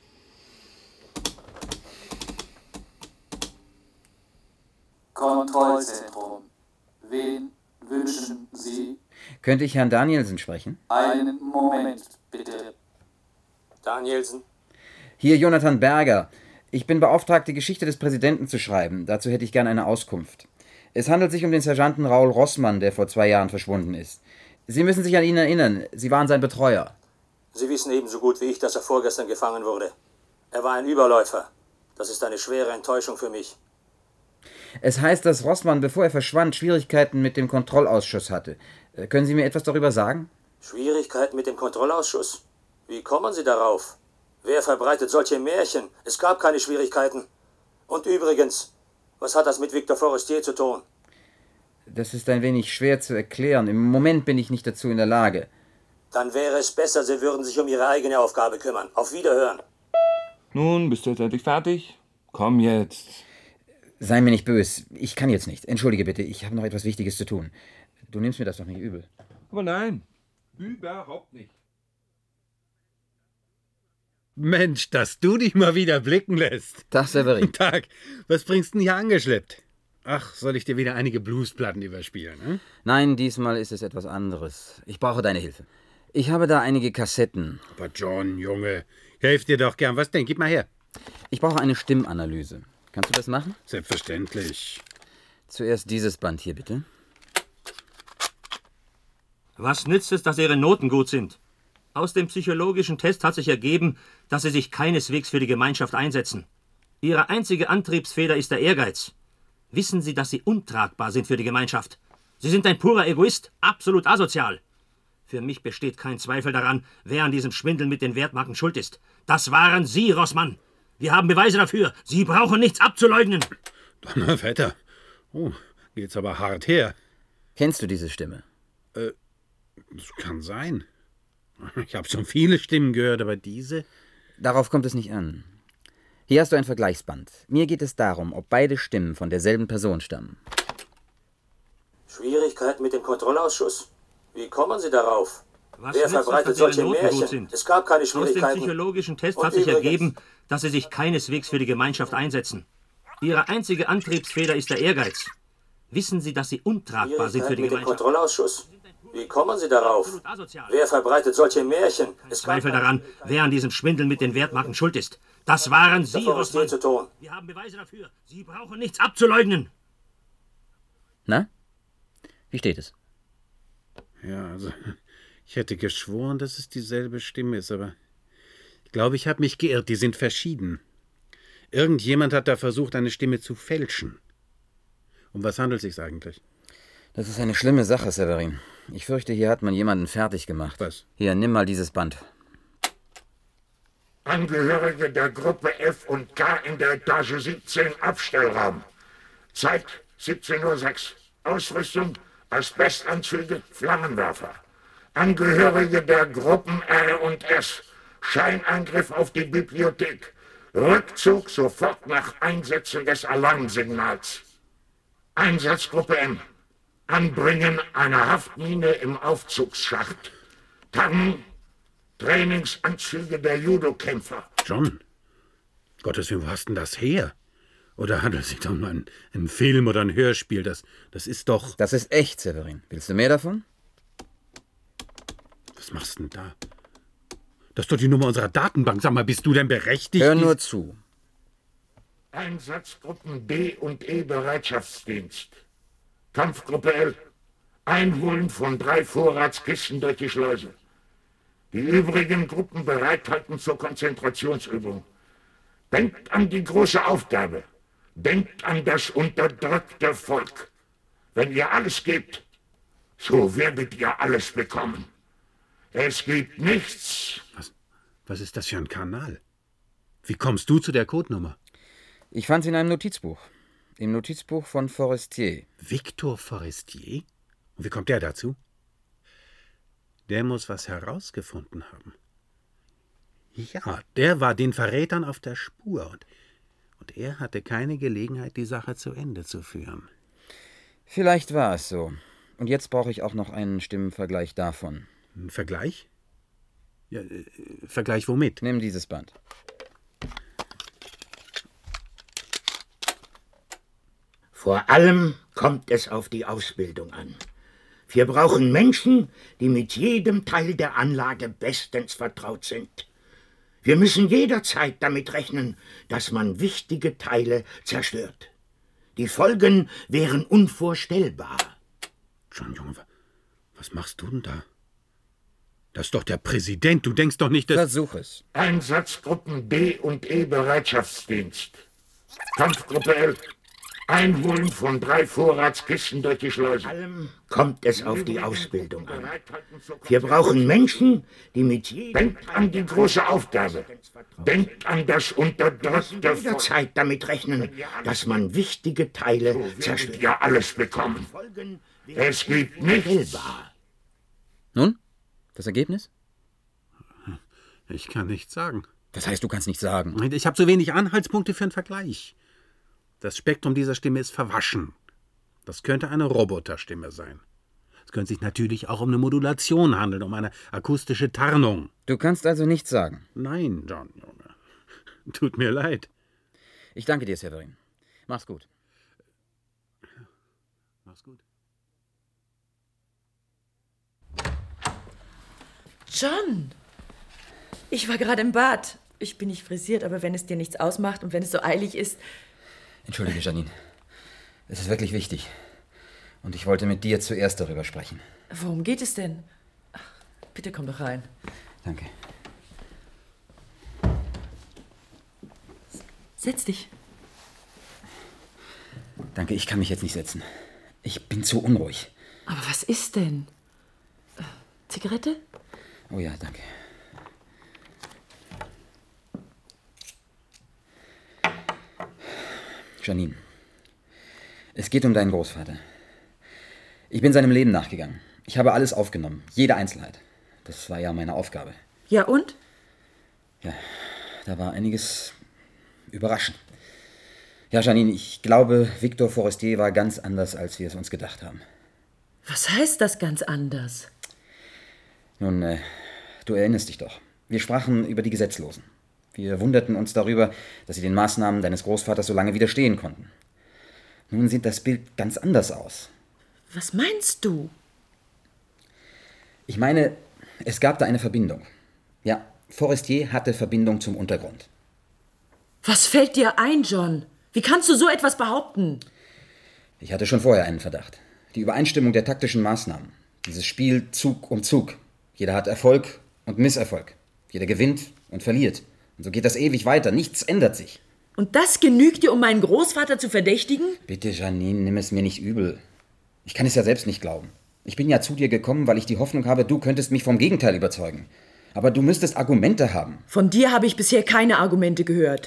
Kontrollzentrum. Wen wünschen Sie? Könnte ich Herrn Danielsen sprechen? Einen Moment, bitte. Danielsen? Hier Jonathan Berger. Ich bin beauftragt, die Geschichte des Präsidenten zu schreiben. Dazu hätte ich gern eine Auskunft. Es handelt sich um den Sergeanten Raul Rossmann, der vor zwei Jahren verschwunden ist. Sie müssen sich an ihn erinnern. Sie waren sein Betreuer. Sie wissen ebenso gut wie ich, dass er vorgestern gefangen wurde. Er war ein Überläufer. Das ist eine schwere Enttäuschung für mich. Es heißt, dass Rossmann, bevor er verschwand, Schwierigkeiten mit dem Kontrollausschuss hatte. Können Sie mir etwas darüber sagen? Schwierigkeiten mit dem Kontrollausschuss? Wie kommen Sie darauf? Wer verbreitet solche Märchen? Es gab keine Schwierigkeiten. Und übrigens, was hat das mit Victor Forestier zu tun? Das ist ein wenig schwer zu erklären. Im Moment bin ich nicht dazu in der Lage. Dann wäre es besser, Sie würden sich um Ihre eigene Aufgabe kümmern. Auf Wiederhören. Nun, bist du jetzt endlich fertig? Komm jetzt. Sei mir nicht böse. Ich kann jetzt nicht. Entschuldige bitte, ich habe noch etwas Wichtiges zu tun. Du nimmst mir das doch nicht übel. Aber nein, Überhaupt nicht. Mensch, dass du dich mal wieder blicken lässt. Tag, Severin. Guten Tag. Was bringst du denn hier angeschleppt? Ach, soll ich dir wieder einige Bluesplatten überspielen? Hm? Nein, diesmal ist es etwas anderes. Ich brauche deine Hilfe. Ich habe da einige Kassetten. Aber John, Junge, ich helfe dir doch gern. Was denn? Gib mal her. Ich brauche eine Stimmanalyse. Kannst du das machen? Selbstverständlich. Zuerst dieses Band hier, bitte. Was nützt es, dass Ihre Noten gut sind? Aus dem psychologischen Test hat sich ergeben, dass Sie sich keineswegs für die Gemeinschaft einsetzen. Ihre einzige Antriebsfeder ist der Ehrgeiz. Wissen Sie, dass Sie untragbar sind für die Gemeinschaft? Sie sind ein purer Egoist, absolut asozial. Für mich besteht kein Zweifel daran, wer an diesem Schwindel mit den Wertmarken schuld ist. Das waren Sie, Rossmann. Wir haben Beweise dafür. Sie brauchen nichts abzuleugnen. Donnerwetter. Oh, geht's aber hart her. Kennst du diese Stimme? Äh, das kann sein. Ich habe schon viele Stimmen gehört, aber diese... Darauf kommt es nicht an. Hier hast du ein Vergleichsband. Mir geht es darum, ob beide Stimmen von derselben Person stammen. Schwierigkeiten mit dem Kontrollausschuss? Wie kommen Sie darauf? Was Wer nützt es, verbreitet dass solche Ihre Noten gut Märchen? sind? Es gab keine Aus dem Schwierigkeiten. psychologischen Test Und hat sich übrigens- ergeben, dass Sie sich keineswegs für die Gemeinschaft einsetzen. Ihre einzige Antriebsfeder ist der Ehrgeiz. Wissen Sie, dass Sie untragbar sind für die mit dem Gemeinschaft? Kontrollausschuss? Wie kommen Sie darauf? Wer verbreitet solche Märchen? Es gab Zweifel daran, wer an diesem Schwindel mit den Wertmarken schuld ist. Das waren Sie, Rossmann. zu tun. Wir haben Beweise dafür. Sie brauchen nichts abzuleugnen. Na? Wie steht es? Ja, also, ich hätte geschworen, dass es dieselbe Stimme ist, aber ich glaube, ich habe mich geirrt. Die sind verschieden. Irgendjemand hat da versucht, eine Stimme zu fälschen. Um was handelt es sich eigentlich? Das ist eine schlimme Sache, Severin. Ich fürchte, hier hat man jemanden fertig gemacht. Was? Hier, nimm mal dieses Band. Angehörige der Gruppe F und K in der Etage siebzehn, Abstellraum. Zeit siebzehn Uhr sechs. Ausrüstung, Asbestanzüge, Flammenwerfer. Angehörige der Gruppen R und S. Scheinangriff auf die Bibliothek. Rückzug sofort nach Einsetzen des Alarmsignals. Einsatzgruppe M. Anbringen einer Haftmine im Aufzugsschacht. Tarnung, Trainingsanzüge der Judokämpfer. John, Gottes Willen, wo hast denn das her? Oder handelt es sich doch um einen, einen Film oder ein Hörspiel? Das, das ist doch... Das ist echt, Severin. Willst du mehr davon? Was machst du denn da? Das ist doch die Nummer unserer Datenbank. Sag mal, bist du denn berechtigt? Hör nur zu. Einsatzgruppen D und E Bereitschaftsdienst. Kampfgruppe L. Einholen von drei Vorratskisten durch die Schleuse. Die übrigen Gruppen bereithalten zur Konzentrationsübung. Denkt an die große Aufgabe. Denkt an das unterdrückte Volk. Wenn ihr alles gebt, so werdet ihr alles bekommen. Es gibt nichts. Was, was ist das für ein Kanal? Wie kommst du zu der Codenummer? Ich fand sie in einem Notizbuch. Im Notizbuch von Forestier. Victor Forestier? Und wie kommt der dazu? Der muss was herausgefunden haben. Ja, der war den Verrätern auf der Spur. Und, und er hatte keine Gelegenheit, die Sache zu Ende zu führen. Vielleicht war es so. Und jetzt brauche ich auch noch einen Stimmenvergleich davon. Ein Vergleich? Ja, äh, Vergleich womit? Nimm dieses Band. Vor allem kommt es auf die Ausbildung an. Wir brauchen Menschen, die mit jedem Teil der Anlage bestens vertraut sind. Wir müssen jederzeit damit rechnen, dass man wichtige Teile zerstört. Die Folgen wären unvorstellbar. John, Junge, was machst du denn da? Das ist doch der Präsident. Du denkst doch nicht, dass... Versuch es. Einsatzgruppen D und E Bereitschaftsdienst. Kampfgruppe L. Einholen von drei Vorratskisten durch die Schleuse. Vor allem kommt es auf die Ausbildung an. Wir brauchen Menschen, die mit jedem... Denkt an die große Aufgabe. Denkt an das unterdrückte Volk. Jederzeit damit rechnen, dass man wichtige Teile zerstört. Ja, alles bekommen. Es gibt nichts. Nun, das Ergebnis? Ich kann nichts sagen. Das heißt, du kannst nichts sagen. Ich habe so wenig Anhaltspunkte für einen Vergleich. Das Spektrum dieser Stimme ist verwaschen. Das könnte eine Roboterstimme sein. Es könnte sich natürlich auch um eine Modulation handeln, um eine akustische Tarnung. Du kannst also nichts sagen? Nein, John, Junge. Tut mir leid. Ich danke dir, Severin. Mach's gut. Mach's gut. John! Ich war gerade im Bad. Ich bin nicht frisiert, aber wenn es dir nichts ausmacht und wenn es so eilig ist... Entschuldige, Janine. Es ist wirklich wichtig. Und ich wollte mit dir zuerst darüber sprechen. Worum geht es denn? Ach, bitte komm doch rein. Danke. Setz dich. Danke, ich kann mich jetzt nicht setzen. Ich bin zu unruhig. Aber was ist denn? Äh, Zigarette? Oh ja, danke. Janine, es geht um deinen Großvater. Ich bin seinem Leben nachgegangen. Ich habe alles aufgenommen, jede Einzelheit. Das war ja meine Aufgabe. Ja, und? Ja, da war einiges überraschend. Ja, Janine, ich glaube, Victor Forestier war ganz anders, als wir es uns gedacht haben. Was heißt das ganz anders? Nun, äh, du erinnerst dich doch. Wir sprachen über die Gesetzlosen. Wir wunderten uns darüber, dass sie den Maßnahmen deines Großvaters so lange widerstehen konnten. Nun sieht das Bild ganz anders aus. Was meinst du? Ich meine, es gab da eine Verbindung. Ja, Forestier hatte Verbindung zum Untergrund. Was fällt dir ein, John? Wie kannst du so etwas behaupten? Ich hatte schon vorher einen Verdacht. Die Übereinstimmung der taktischen Maßnahmen. Dieses Spiel Zug um Zug. Jeder hat Erfolg und Misserfolg. Jeder gewinnt und verliert. Und so geht das ewig weiter. Nichts ändert sich. Und das genügt dir, um meinen Großvater zu verdächtigen? Bitte, Janine, nimm es mir nicht übel. Ich kann es ja selbst nicht glauben. Ich bin ja zu dir gekommen, weil ich die Hoffnung habe, du könntest mich vom Gegenteil überzeugen. Aber du müsstest Argumente haben. Von dir habe ich bisher keine Argumente gehört.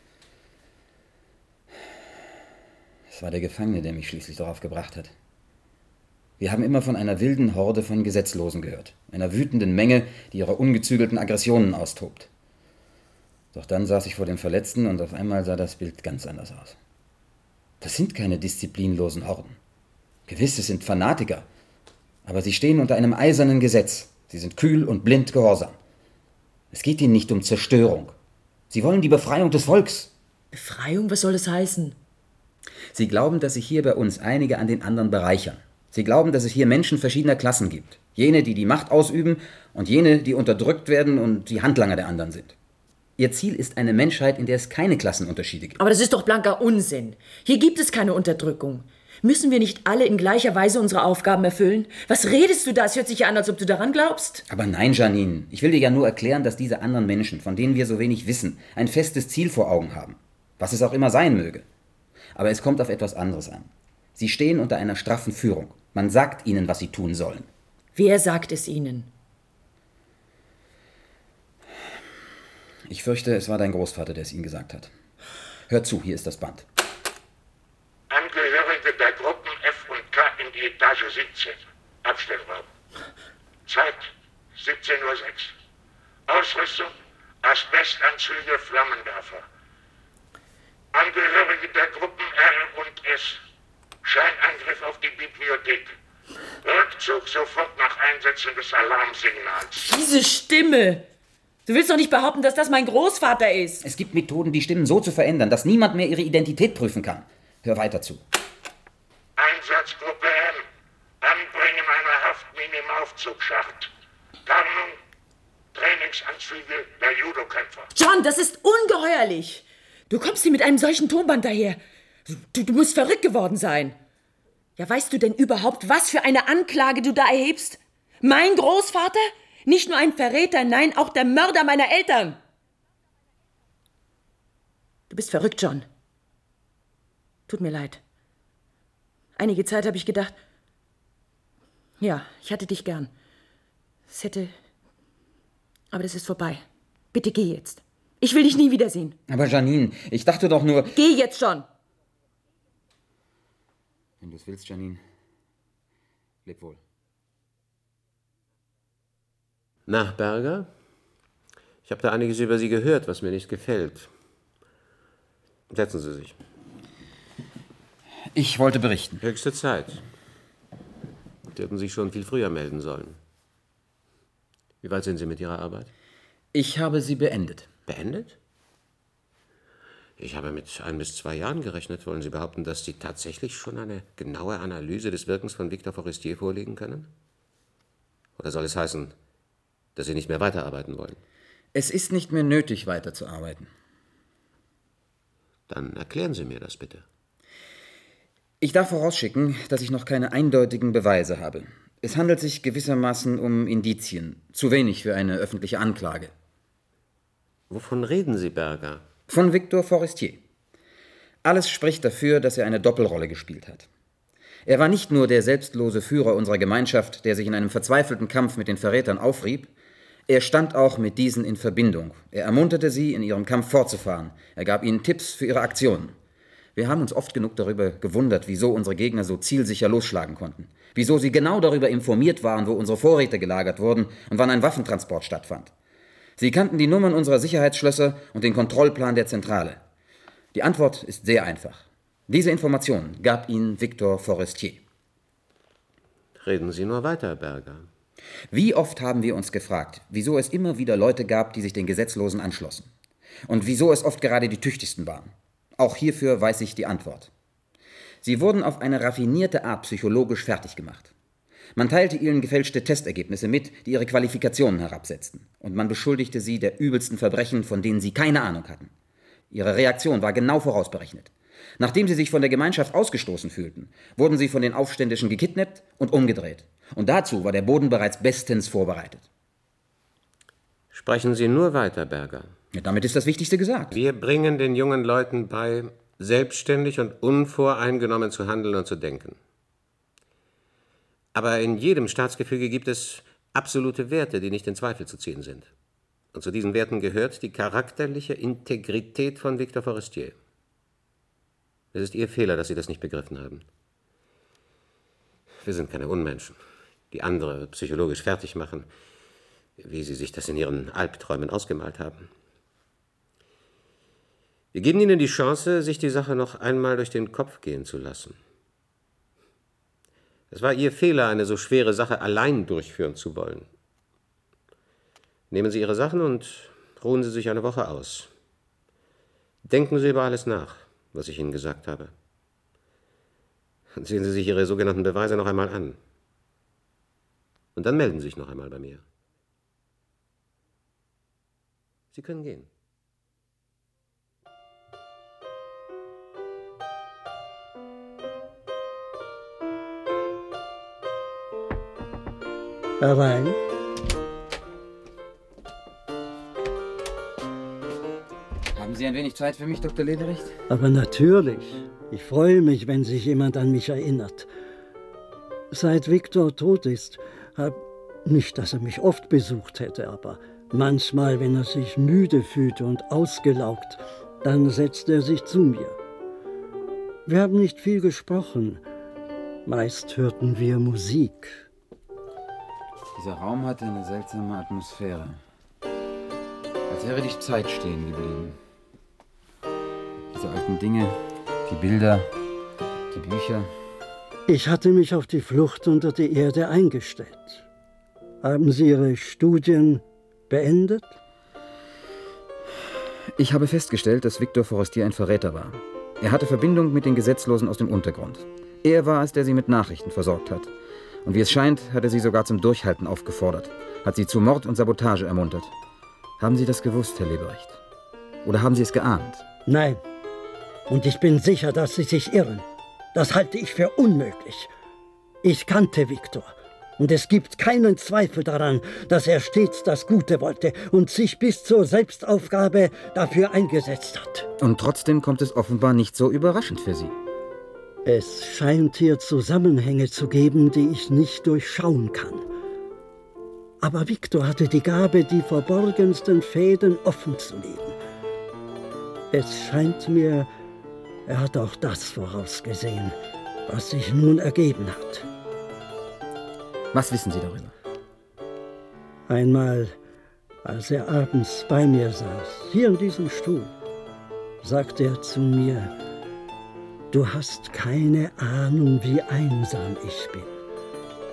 Es war der Gefangene, der mich schließlich darauf gebracht hat. Wir haben immer von einer wilden Horde von Gesetzlosen gehört. Einer wütenden Menge, die ihre ungezügelten Aggressionen austobt. Doch dann saß ich vor dem Verletzten und auf einmal sah das Bild ganz anders aus. Das sind keine disziplinlosen Horden. Gewiss, es sind Fanatiker. Aber sie stehen unter einem eisernen Gesetz. Sie sind kühl und blind gehorsam. Es geht ihnen nicht um Zerstörung. Sie wollen die Befreiung des Volks. Befreiung? Was soll das heißen? Sie glauben, dass sich hier bei uns einige an den anderen bereichern. Sie glauben, dass es hier Menschen verschiedener Klassen gibt. Jene, die die Macht ausüben und jene, die unterdrückt werden und die Handlanger der anderen sind. Ihr Ziel ist eine Menschheit, in der es keine Klassenunterschiede gibt. Aber das ist doch blanker Unsinn. Hier gibt es keine Unterdrückung. Müssen wir nicht alle in gleicher Weise unsere Aufgaben erfüllen? Was redest du da? Es hört sich ja an, als ob du daran glaubst. Aber nein, Janine. Ich will dir ja nur erklären, dass diese anderen Menschen, von denen wir so wenig wissen, ein festes Ziel vor Augen haben. Was es auch immer sein möge. Aber es kommt auf etwas anderes an. Sie stehen unter einer straffen Führung. Man sagt ihnen, was sie tun sollen. Wer sagt es ihnen? Ich fürchte, es war dein Großvater, der es ihnen gesagt hat. Hör zu, hier ist das Band. Angehörige der Gruppen F und K in die Etage siebzehn. Abstellraum. Zeit siebzehn Uhr sechs. Ausrüstung Asbestanzüge, Flammenwerfer. Angehörige der Gruppen R und S. Scheinangriff auf die Bibliothek. Rückzug sofort nach Einsetzen des Alarmsignals. Diese Stimme! Du willst doch nicht behaupten, dass das mein Großvater ist. Es gibt Methoden, die Stimmen so zu verändern, dass niemand mehr ihre Identität prüfen kann. Hör weiter zu. Einsatzgruppe M. Anbringen einer Haftmine im Aufzugsschacht. Tarnung. Trainingsanzüge der Judokämpfer. John, das ist ungeheuerlich. Du kommst hier mit einem solchen Tonband daher. Du, du musst verrückt geworden sein. Ja, weißt du denn überhaupt, was für eine Anklage du da erhebst? Mein Großvater? Nicht nur ein Verräter, nein, auch der Mörder meiner Eltern. Du bist verrückt, John. Tut mir leid. Einige Zeit habe ich gedacht, ja, ich hatte dich gern. Es hätte... Aber das ist vorbei. Bitte geh jetzt. Ich will dich nie wiedersehen. Aber Janine, ich dachte doch nur... Geh jetzt schon! Wenn du es willst, Janine, leb wohl. Na, Berger? Ich habe da einiges über Sie gehört, was mir nicht gefällt. Setzen Sie sich. Ich wollte berichten. Höchste Zeit. hätten sich schon viel früher melden sollen. Wie weit sind Sie mit Ihrer Arbeit? Ich habe sie beendet. Beendet? Ich habe mit ein bis zwei Jahren gerechnet. Wollen Sie behaupten, dass Sie tatsächlich schon eine genaue Analyse des Wirkens von Victor Forestier vorlegen können? Oder soll es heißen, dass Sie nicht mehr weiterarbeiten wollen? Es ist nicht mehr nötig, weiterzuarbeiten. Dann erklären Sie mir das bitte. Ich darf vorausschicken, dass ich noch keine eindeutigen Beweise habe. Es handelt sich gewissermaßen um Indizien. Zu wenig für eine öffentliche Anklage. Wovon reden Sie, Berger? Von Victor Forestier. Alles spricht dafür, dass er eine Doppelrolle gespielt hat. Er war nicht nur der selbstlose Führer unserer Gemeinschaft, der sich in einem verzweifelten Kampf mit den Verrätern aufrieb, er stand auch mit diesen in Verbindung. Er ermunterte sie, in ihrem Kampf fortzufahren. Er gab ihnen Tipps für ihre Aktionen. Wir haben uns oft genug darüber gewundert, wieso unsere Gegner so zielsicher losschlagen konnten. Wieso sie genau darüber informiert waren, wo unsere Vorräte gelagert wurden und wann ein Waffentransport stattfand. Sie kannten die Nummern unserer Sicherheitsschlösser und den Kontrollplan der Zentrale. Die Antwort ist sehr einfach. Diese Informationen gab ihnen Victor Forestier. Reden Sie nur weiter, Berger. Wie oft haben wir uns gefragt, wieso es immer wieder Leute gab, die sich den Gesetzlosen anschlossen. Und wieso es oft gerade die Tüchtigsten waren. Auch hierfür weiß ich die Antwort. Sie wurden auf eine raffinierte Art psychologisch fertig gemacht. Man teilte ihnen gefälschte Testergebnisse mit, die ihre Qualifikationen herabsetzten. Und man beschuldigte sie der übelsten Verbrechen, von denen sie keine Ahnung hatten. Ihre Reaktion war genau vorausberechnet. Nachdem sie sich von der Gemeinschaft ausgestoßen fühlten, wurden sie von den Aufständischen gekidnappt und umgedreht. Und dazu war der Boden bereits bestens vorbereitet. Sprechen Sie nur weiter, Berger. Ja, damit ist das Wichtigste gesagt. Wir bringen den jungen Leuten bei, selbstständig und unvoreingenommen zu handeln und zu denken. Aber in jedem Staatsgefüge gibt es absolute Werte, die nicht in Zweifel zu ziehen sind. Und zu diesen Werten gehört die charakterliche Integrität von Victor Forestier. Es ist Ihr Fehler, dass Sie das nicht begriffen haben. Wir sind keine Unmenschen, die andere psychologisch fertig machen, wie Sie sich das in Ihren Albträumen ausgemalt haben. Wir geben Ihnen die Chance, sich die Sache noch einmal durch den Kopf gehen zu lassen. Es war Ihr Fehler, eine so schwere Sache allein durchführen zu wollen. Nehmen Sie Ihre Sachen und ruhen Sie sich eine Woche aus. Denken Sie über alles nach, was ich Ihnen gesagt habe. Und sehen Sie sich Ihre sogenannten Beweise noch einmal an. Und dann melden Sie sich noch einmal bei mir. Sie können gehen. Herein. Haben Sie ein wenig Zeit für mich, Doktor Lederich? Aber natürlich. Ich freue mich, wenn sich jemand an mich erinnert. Seit Victor tot ist, hab nicht, dass er mich oft besucht hätte, aber manchmal, wenn er sich müde fühlte und ausgelaugt, dann setzte er sich zu mir. Wir haben nicht viel gesprochen. Meist hörten wir Musik. Dieser Raum hatte eine seltsame Atmosphäre. Als wäre die Zeit stehen geblieben. Diese alten Dinge, die Bilder, die Bücher. Ich hatte mich auf die Flucht unter die Erde eingestellt. Haben Sie Ihre Studien beendet? Ich habe festgestellt, dass Victor Forestier ein Verräter war. Er hatte Verbindung mit den Gesetzlosen aus dem Untergrund. Er war es, der sie mit Nachrichten versorgt hat. Und wie es scheint, hat er sie sogar zum Durchhalten aufgefordert, hat sie zu Mord und Sabotage ermuntert. Haben Sie das gewusst, Herr Leberecht? Oder haben Sie es geahnt? Nein. Und ich bin sicher, dass Sie sich irren. Das halte ich für unmöglich. Ich kannte Victor. Und es gibt keinen Zweifel daran, dass er stets das Gute wollte und sich bis zur Selbstaufgabe dafür eingesetzt hat. Und trotzdem kommt es offenbar nicht so überraschend für Sie. Es scheint hier Zusammenhänge zu geben, die ich nicht durchschauen kann. Aber Victor hatte die Gabe, die verborgensten Fäden offen zu legen. Es scheint mir, er hat auch das vorausgesehen, was sich nun ergeben hat. Was wissen Sie darüber? Einmal, als er abends bei mir saß, hier in diesem Stuhl, sagte er zu mir: Du hast keine Ahnung, wie einsam ich bin.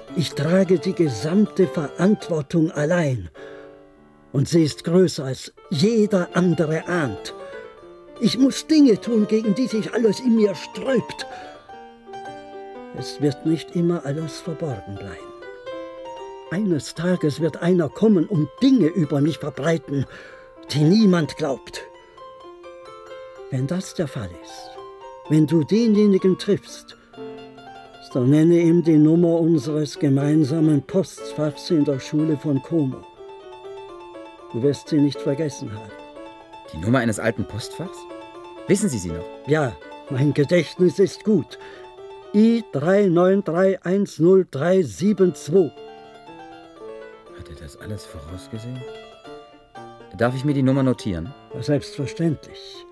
Ich trage die gesamte Verantwortung allein. Und sie ist größer als jeder andere ahnt. Ich muss Dinge tun, gegen die sich alles in mir sträubt. Es wird nicht immer alles verborgen bleiben. Eines Tages wird einer kommen und Dinge über mich verbreiten, die niemand glaubt. Wenn das der Fall ist, wenn du denjenigen triffst, so nenne ihm die Nummer unseres gemeinsamen Postfachs in der Schule von Como. Du wirst sie nicht vergessen haben. Die Nummer eines alten Postfachs? Wissen Sie sie noch? Ja, mein Gedächtnis ist gut. I drei neun drei eins null drei sieben zwei. Hat er das alles vorausgesehen? Darf ich mir die Nummer notieren? Selbstverständlich.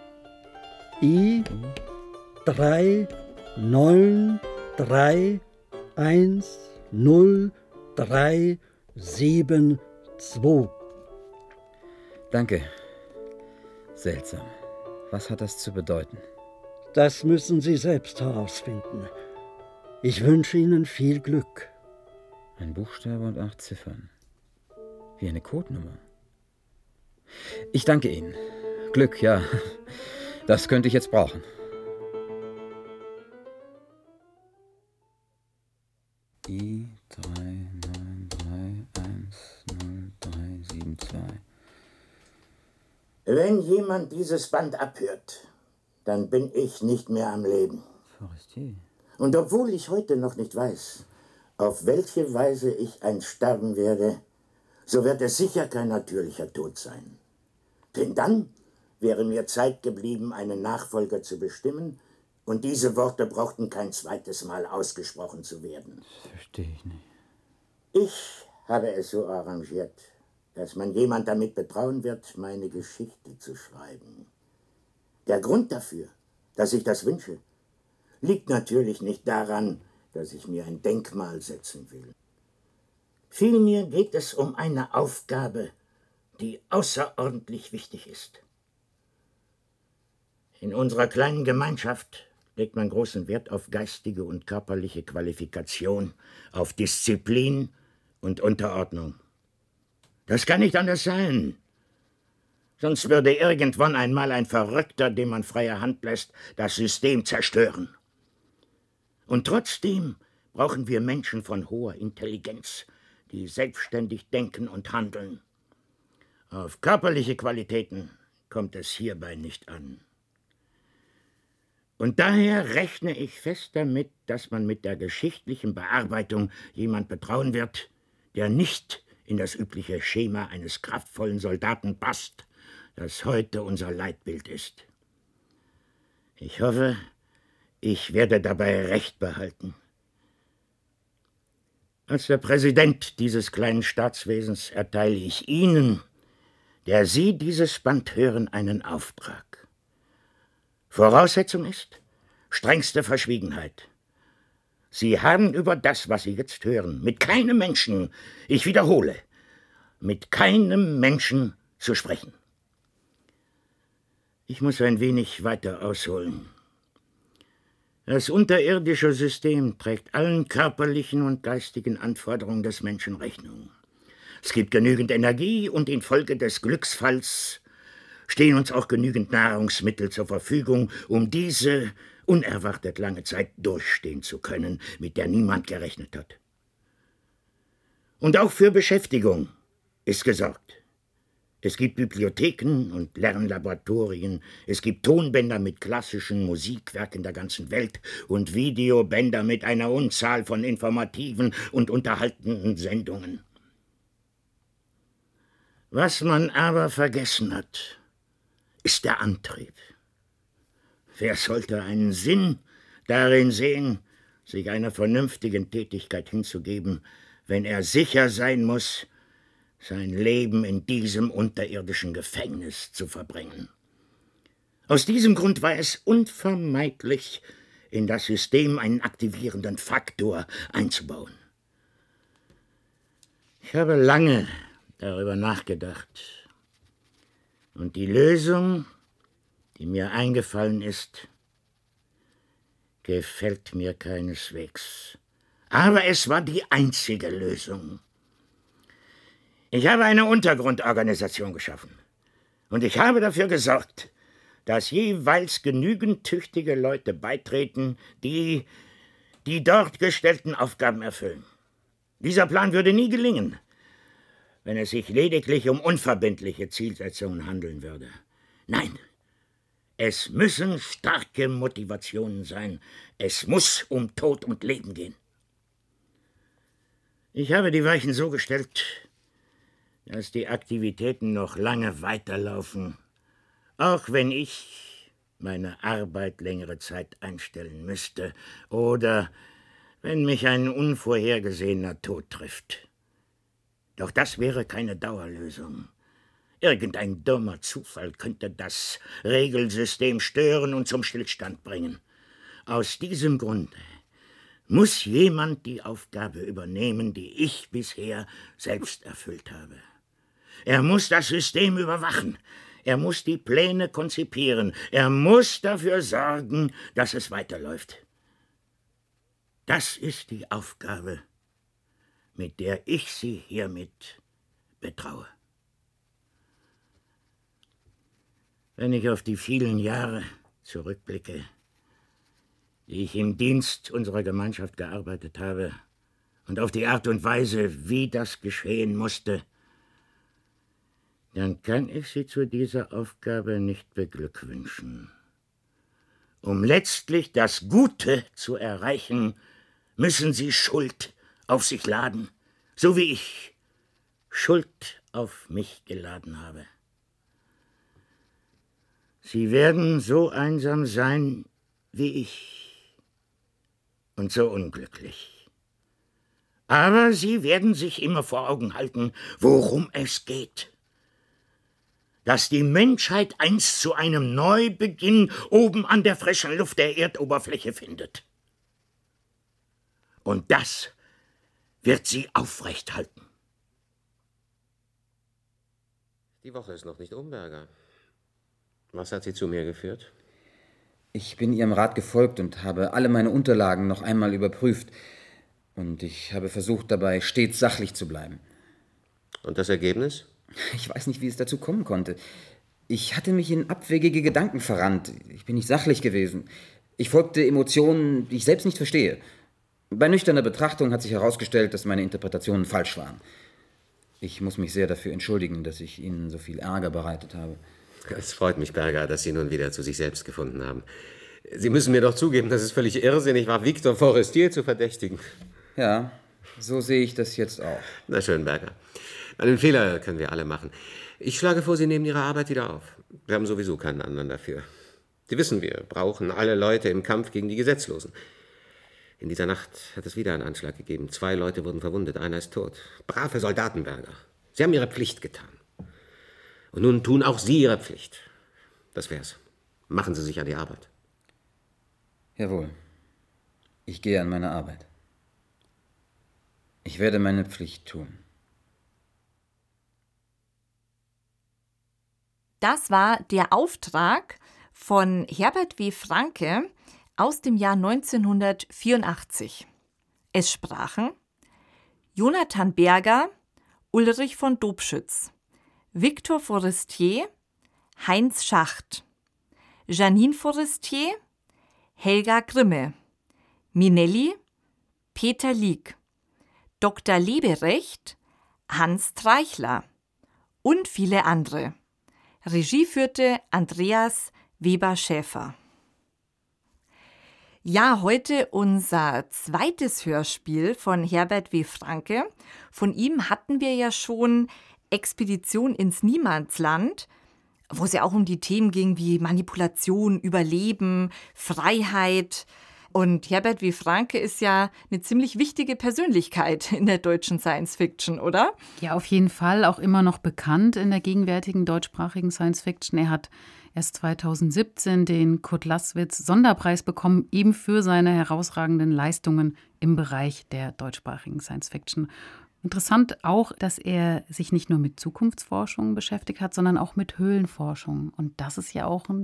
I drei neun drei eins null drei sieben zwei. Danke. Seltsam. Was hat das zu bedeuten? Das müssen Sie selbst herausfinden. Ich wünsche Ihnen viel Glück. Ein Buchstabe und acht Ziffern. Wie eine Codenummer. Ich danke Ihnen. Glück, ja. Das könnte ich jetzt brauchen. I drei neun drei eins null drei sieben zwei. Wenn jemand dieses Band abhört, dann bin ich nicht mehr am Leben. Forestier. Und obwohl ich heute noch nicht weiß, auf welche Weise ich einst sterben werde, so wird es sicher kein natürlicher Tod sein. Denn dann wäre mir Zeit geblieben, einen Nachfolger zu bestimmen, und diese Worte brauchten kein zweites Mal ausgesprochen zu werden. Das verstehe ich nicht. Ich habe es so arrangiert, dass man jemand damit betrauen wird, meine Geschichte zu schreiben. Der Grund dafür, dass ich das wünsche, liegt natürlich nicht daran, dass ich mir ein Denkmal setzen will. Vielmehr geht es um eine Aufgabe, die außerordentlich wichtig ist. In unserer kleinen Gemeinschaft legt man großen Wert auf geistige und körperliche Qualifikation, auf Disziplin und Unterordnung. Das kann nicht anders sein. Sonst würde irgendwann einmal ein Verrückter, dem man freie Hand lässt, das System zerstören. Und trotzdem brauchen wir Menschen von hoher Intelligenz, die selbstständig denken und handeln. Auf körperliche Qualitäten kommt es hierbei nicht an. Und daher rechne ich fest damit, dass man mit der geschichtlichen Bearbeitung jemand betrauen wird, der nicht in das übliche Schema eines kraftvollen Soldaten passt, das heute unser Leitbild ist. Ich hoffe, ich werde dabei Recht behalten. Als der Präsident dieses kleinen Staatswesens erteile ich Ihnen, der Sie dieses Band hören, einen Auftrag. Voraussetzung ist strengste Verschwiegenheit. Sie haben über das, was Sie jetzt hören, mit keinem Menschen, ich wiederhole, mit keinem Menschen zu sprechen. Ich muss ein wenig weiter ausholen. Das unterirdische System trägt allen körperlichen und geistigen Anforderungen des Menschen Rechnung. Es gibt genügend Energie und infolge des Glücksfalls stehen uns auch genügend Nahrungsmittel zur Verfügung, um diese unerwartet lange Zeit durchstehen zu können, mit der niemand gerechnet hat. Und auch für Beschäftigung ist gesorgt. Es gibt Bibliotheken und Lernlaboratorien, es gibt Tonbänder mit klassischen Musikwerken der ganzen Welt und Videobänder mit einer Unzahl von informativen und unterhaltenden Sendungen. Was man aber vergessen hat, ist der Antrieb. Wer sollte einen Sinn darin sehen, sich einer vernünftigen Tätigkeit hinzugeben, wenn er sicher sein muss, sein Leben in diesem unterirdischen Gefängnis zu verbringen? Aus diesem Grund war es unvermeidlich, in das System einen aktivierenden Faktor einzubauen. Ich habe lange darüber nachgedacht. Und die Lösung, die mir eingefallen ist, gefällt mir keineswegs. Aber es war die einzige Lösung. Ich habe eine Untergrundorganisation geschaffen. Und ich habe dafür gesorgt, dass jeweils genügend tüchtige Leute beitreten, die die dort gestellten Aufgaben erfüllen. Dieser Plan würde nie gelingen, wenn es sich lediglich um unverbindliche Zielsetzungen handeln würde. Nein, es müssen starke Motivationen sein. Es muss um Tod und Leben gehen. Ich habe die Weichen so gestellt, dass die Aktivitäten noch lange weiterlaufen, auch wenn ich meine Arbeit längere Zeit einstellen müsste oder wenn mich ein unvorhergesehener Tod trifft. Doch das wäre keine Dauerlösung. Irgendein dummer Zufall könnte das Regelsystem stören und zum Stillstand bringen. Aus diesem Grunde muss jemand die Aufgabe übernehmen, die ich bisher selbst erfüllt habe. Er muss das System überwachen. Er muss die Pläne konzipieren. Er muss dafür sorgen, dass es weiterläuft. Das ist die Aufgabe, mit der ich Sie hiermit betraue. Wenn ich auf die vielen Jahre zurückblicke, die ich im Dienst unserer Gemeinschaft gearbeitet habe, und auf die Art und Weise, wie das geschehen musste, dann kann ich Sie zu dieser Aufgabe nicht beglückwünschen. Um letztlich das Gute zu erreichen, müssen Sie Schuld auf sich laden, so wie ich Schuld auf mich geladen habe. Sie werden so einsam sein wie ich und so unglücklich. Aber Sie werden sich immer vor Augen halten, worum es geht. Dass die Menschheit einst zu einem Neubeginn oben an der frischen Luft der Erdoberfläche findet. Und das wird sie aufrecht halten. Die Woche ist noch nicht um, Berger. Was hat Sie zu mir geführt? Ich bin Ihrem Rat gefolgt und habe alle meine Unterlagen noch einmal überprüft. Und ich habe versucht, dabei stets sachlich zu bleiben. Und das Ergebnis? Ich weiß nicht, wie es dazu kommen konnte. Ich hatte mich in abwegige Gedanken verrannt. Ich bin nicht sachlich gewesen. Ich folgte Emotionen, die ich selbst nicht verstehe. Bei nüchterner Betrachtung hat sich herausgestellt, dass meine Interpretationen falsch waren. Ich muss mich sehr dafür entschuldigen, dass ich Ihnen so viel Ärger bereitet habe. Es freut mich, Berger, dass Sie nun wieder zu sich selbst gefunden haben. Sie müssen mir doch zugeben, dass es völlig irrsinnig war, Victor Forestier zu verdächtigen. Ja, so sehe ich das jetzt auch. Na schön, Berger. Einen Fehler können wir alle machen. Ich schlage vor, Sie nehmen Ihre Arbeit wieder auf. Wir haben sowieso keinen anderen dafür. Sie wissen, wir brauchen alle Leute im Kampf gegen die Gesetzlosen. In dieser Nacht hat es wieder einen Anschlag gegeben. Zwei Leute wurden verwundet, einer ist tot. Brave Soldaten, Berger. Sie haben Ihre Pflicht getan. Und nun tun auch Sie Ihre Pflicht. Das wär's. Machen Sie sich an die Arbeit. Jawohl. Ich gehe an meine Arbeit. Ich werde meine Pflicht tun. Das war der Auftrag von Herbert W. Franke aus dem Jahr neunzehnhundertvierundachtzig. Es sprachen Jonathan Berger, Ulrich von Dobschütz, Victor Forestier, Heinz Schacht, Janine Forestier, Helga Grimme, Minelli, Peter Lieck, Doktor Leberecht, Hans Treichler und viele andere. Regie führte Andreas Weber-Schäfer. Ja, heute unser zweites Hörspiel von Herbert W. Franke. Von ihm hatten wir ja schon Expedition ins Niemandsland, wo es ja auch um die Themen ging wie Manipulation, Überleben, Freiheit. Und Herbert W. Franke ist ja eine ziemlich wichtige Persönlichkeit in der deutschen Science-Fiction, oder? Ja, auf jeden Fall auch immer noch bekannt in der gegenwärtigen deutschsprachigen Science-Fiction. Er hat erst zweitausendsiebzehn den Kurt-Laßwitz-Sonderpreis bekommen, eben für seine herausragenden Leistungen im Bereich der deutschsprachigen Science-Fiction. Interessant auch, dass er sich nicht nur mit Zukunftsforschung beschäftigt hat, sondern auch mit Höhlenforschung. Und das ist ja auch ein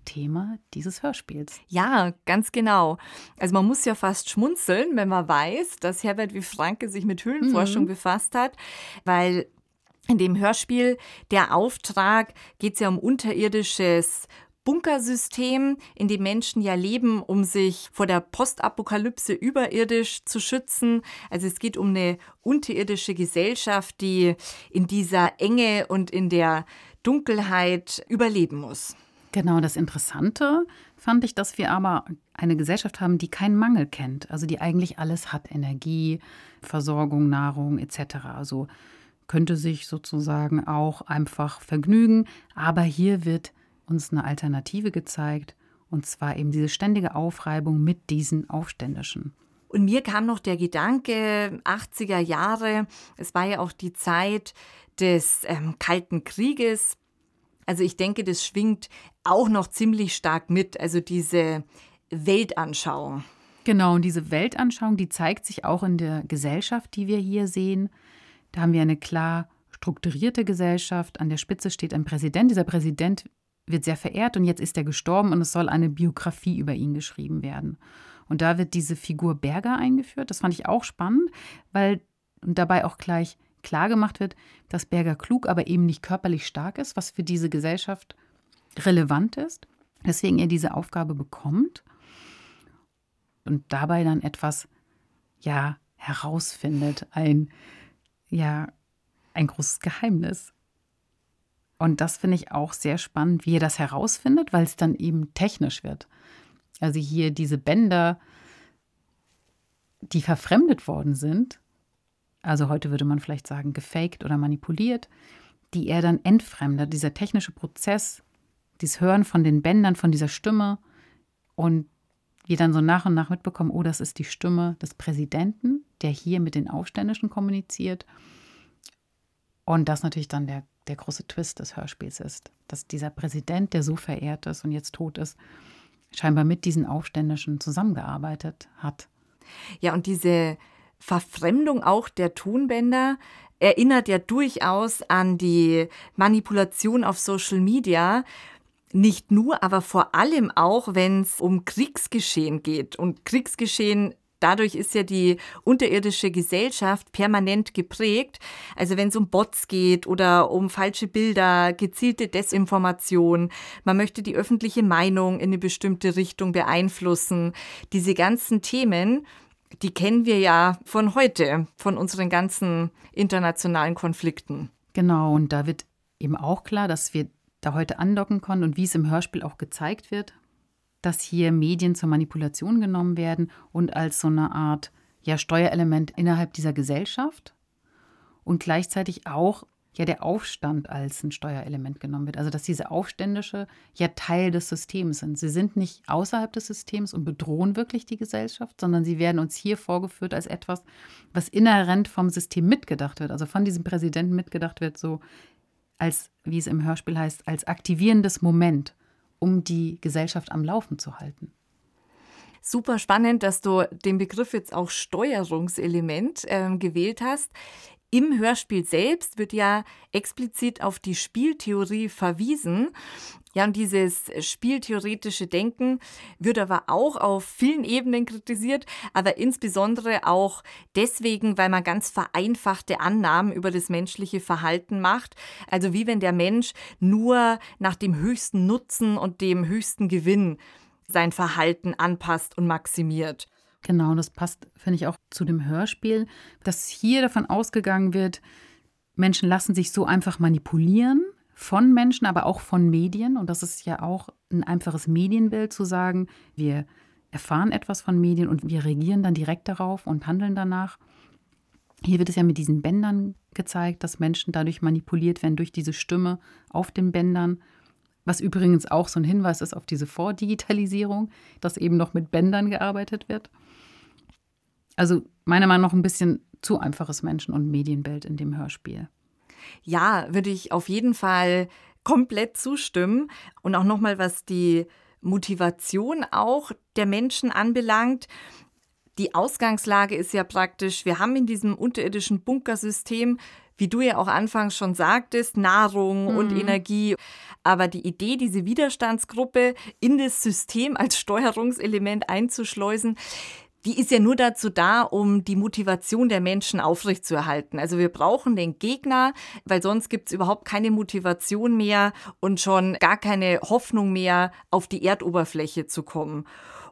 Thema dieses Hörspiels. Ja, ganz genau. Also man muss ja fast schmunzeln, wenn man weiß, dass Herbert W. Franke sich mit Höhlenforschung mhm. befasst hat, weil in dem Hörspiel, der Auftrag, geht es ja um unterirdisches Bunkersystem, in dem Menschen ja leben, um sich vor der Postapokalypse überirdisch zu schützen. Also es geht um eine unterirdische Gesellschaft, die in dieser Enge und in der Dunkelheit überleben muss. Genau, das Interessante fand ich, dass wir aber eine Gesellschaft haben, die keinen Mangel kennt. Also die eigentlich alles hat, Energie, Versorgung, Nahrung et cetera. Also könnte sich sozusagen auch einfach vergnügen. Aber hier wird uns eine Alternative gezeigt, und zwar eben diese ständige Aufreibung mit diesen Aufständischen. Und mir kam noch der Gedanke, achtziger Jahre, es war ja auch die Zeit des ähm, Kalten Krieges. Also ich denke, das schwingt auch noch ziemlich stark mit, also diese Weltanschauung. Genau, und diese Weltanschauung, die zeigt sich auch in der Gesellschaft, die wir hier sehen. Da haben wir eine klar strukturierte Gesellschaft. An der Spitze steht ein Präsident. Dieser Präsident wird sehr verehrt und jetzt ist er gestorben und es soll eine Biografie über ihn geschrieben werden. Und da wird diese Figur Berger eingeführt. Das fand ich auch spannend, weil und dabei auch gleich klar gemacht wird, dass Berger klug, aber eben nicht körperlich stark ist, was für diese Gesellschaft relevant ist. Deswegen er diese Aufgabe bekommt und dabei dann etwas, ja, herausfindet, ein, ja, ein großes Geheimnis. Und das finde ich auch sehr spannend, wie er das herausfindet, weil es dann eben technisch wird. Also hier diese Bänder, die verfremdet worden sind, also heute würde man vielleicht sagen gefaked oder manipuliert, die er dann entfremdet. Dieser technische Prozess, dieses Hören von den Bändern, von dieser Stimme und wir dann so nach und nach mitbekommen, oh, das ist die Stimme des Präsidenten, der hier mit den Aufständischen kommuniziert. Und das natürlich dann der, der große Twist des Hörspiels ist, dass dieser Präsident, der so verehrt ist und jetzt tot ist, scheinbar mit diesen Aufständischen zusammengearbeitet hat. Ja, und diese Verfremdung auch der Tonbänder erinnert ja durchaus an die Manipulation auf Social Media. Nicht nur, aber vor allem auch, wenn es um Kriegsgeschehen geht. Und Kriegsgeschehen, dadurch ist ja die unterirdische Gesellschaft permanent geprägt. Also wenn es um Bots geht oder um falsche Bilder, gezielte Desinformation, man möchte die öffentliche Meinung in eine bestimmte Richtung beeinflussen. Diese ganzen Themen, die kennen wir ja von heute, von unseren ganzen internationalen Konflikten. Genau, und da wird eben auch klar, dass wir da heute andocken konnten und wie es im Hörspiel auch gezeigt wird, dass hier Medien zur Manipulation genommen werden und als so eine Art ja, Steuerelement innerhalb dieser Gesellschaft und gleichzeitig auch ja der Aufstand als ein Steuerelement genommen wird. Also dass diese Aufständische ja Teil des Systems sind. Sie sind nicht außerhalb des Systems und bedrohen wirklich die Gesellschaft, sondern sie werden uns hier vorgeführt als etwas, was inhärent vom System mitgedacht wird, also von diesem Präsidenten mitgedacht wird, so als, wie es im Hörspiel heißt, als aktivierendes Moment, um die Gesellschaft am Laufen zu halten. Super spannend, dass du den Begriff jetzt auch Steuerungselement äh, gewählt hast. Im Hörspiel selbst wird ja explizit auf die Spieltheorie verwiesen. Ja, und dieses spieltheoretische Denken wird aber auch auf vielen Ebenen kritisiert, aber insbesondere auch deswegen, weil man ganz vereinfachte Annahmen über das menschliche Verhalten macht. Also wie wenn der Mensch nur nach dem höchsten Nutzen und dem höchsten Gewinn sein Verhalten anpasst und maximiert. Genau, das passt, finde ich, auch zu dem Hörspiel, dass hier davon ausgegangen wird, Menschen lassen sich so einfach manipulieren von Menschen, aber auch von Medien. Und das ist ja auch ein einfaches Medienbild zu sagen, wir erfahren etwas von Medien und wir reagieren dann direkt darauf und handeln danach. Hier wird es ja mit diesen Bändern gezeigt, dass Menschen dadurch manipuliert werden durch diese Stimme auf den Bändern. Was übrigens auch so ein Hinweis ist auf diese Vordigitalisierung, dass eben noch mit Bändern gearbeitet wird. Also meiner Meinung nach ein bisschen zu einfaches Menschen- und Medienbild in dem Hörspiel. Ja, würde ich auf jeden Fall komplett zustimmen. Und auch nochmal, was die Motivation auch der Menschen anbelangt. Die Ausgangslage ist ja praktisch, wir haben in diesem unterirdischen Bunkersystem, wie du ja auch anfangs schon sagtest, Nahrung mhm. und Energie. Aber die Idee, diese Widerstandsgruppe in das System als Steuerungselement einzuschleusen, die ist ja nur dazu da, um die Motivation der Menschen aufrechtzuerhalten. Also wir brauchen den Gegner, weil sonst gibt es überhaupt keine Motivation mehr und schon gar keine Hoffnung mehr, auf die Erdoberfläche zu kommen.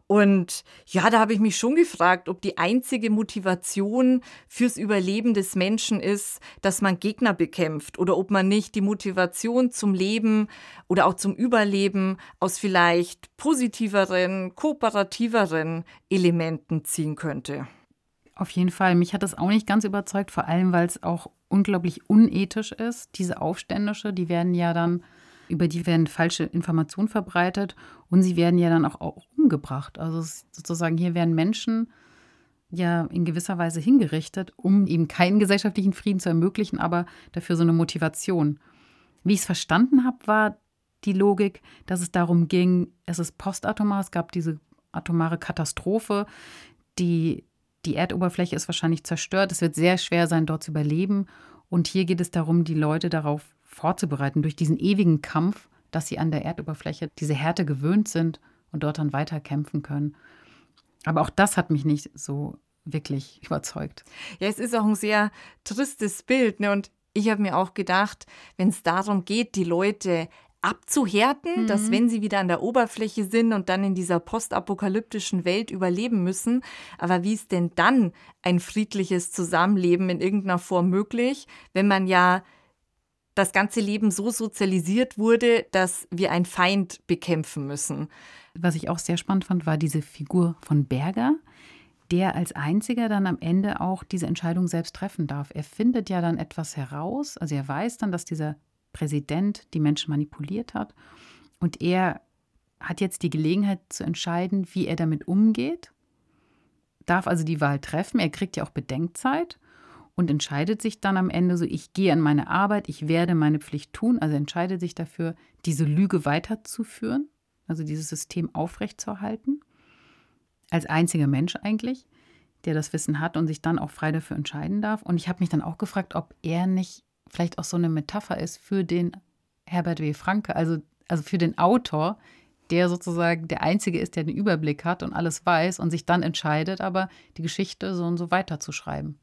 Und ja, da habe ich mich schon gefragt, ob die einzige Motivation fürs Überleben des Menschen ist, dass man Gegner bekämpft oder ob man nicht die Motivation zum Leben oder auch zum Überleben aus vielleicht positiveren, kooperativeren Elementen ziehen könnte. Auf jeden Fall. Mich hat das auch nicht ganz überzeugt, vor allem, weil es auch unglaublich unethisch ist. Diese Aufständische, die werden ja dann über die werden falsche Informationen verbreitet und sie werden ja dann auch, auch umgebracht. Also sozusagen hier werden Menschen ja in gewisser Weise hingerichtet, um eben keinen gesellschaftlichen Frieden zu ermöglichen, aber dafür so eine Motivation. Wie ich es verstanden habe, war die Logik, dass es darum ging, es ist postatomar, es gab diese atomare Katastrophe, die, die Erdoberfläche ist wahrscheinlich zerstört, es wird sehr schwer sein, dort zu überleben und hier geht es darum, die Leute darauf vorzubereiten, durch diesen ewigen Kampf, dass sie an der Erdoberfläche diese Härte gewöhnt sind und dort dann weiter kämpfen können. Aber auch das hat mich nicht so wirklich überzeugt. Ja, es ist auch ein sehr tristes Bild, ne? Und ich habe mir auch gedacht, wenn es darum geht, die Leute abzuhärten, mhm. dass wenn sie wieder an der Oberfläche sind und dann in dieser postapokalyptischen Welt überleben müssen, aber wie ist denn dann ein friedliches Zusammenleben in irgendeiner Form möglich, wenn man ja das ganze Leben so sozialisiert wurde, dass wir einen Feind bekämpfen müssen. Was ich auch sehr spannend fand, war diese Figur von Berger, der als einziger dann am Ende auch diese Entscheidung selbst treffen darf. Er findet ja dann etwas heraus, also er weiß dann, dass dieser Präsident die Menschen manipuliert hat und er hat jetzt die Gelegenheit zu entscheiden, wie er damit umgeht, darf also die Wahl treffen, er kriegt ja auch Bedenkzeit und entscheidet sich dann am Ende so, ich gehe an meine Arbeit, ich werde meine Pflicht tun, also entscheidet sich dafür, diese Lüge weiterzuführen, also dieses System aufrechtzuerhalten, als einziger Mensch eigentlich, der das Wissen hat und sich dann auch frei dafür entscheiden darf. Und ich habe mich dann auch gefragt, ob er nicht vielleicht auch so eine Metapher ist für den Herbert W. Franke, also, also für den Autor, der sozusagen der Einzige ist, der den Überblick hat und alles weiß und sich dann entscheidet, aber die Geschichte so und so weiterzuschreiben.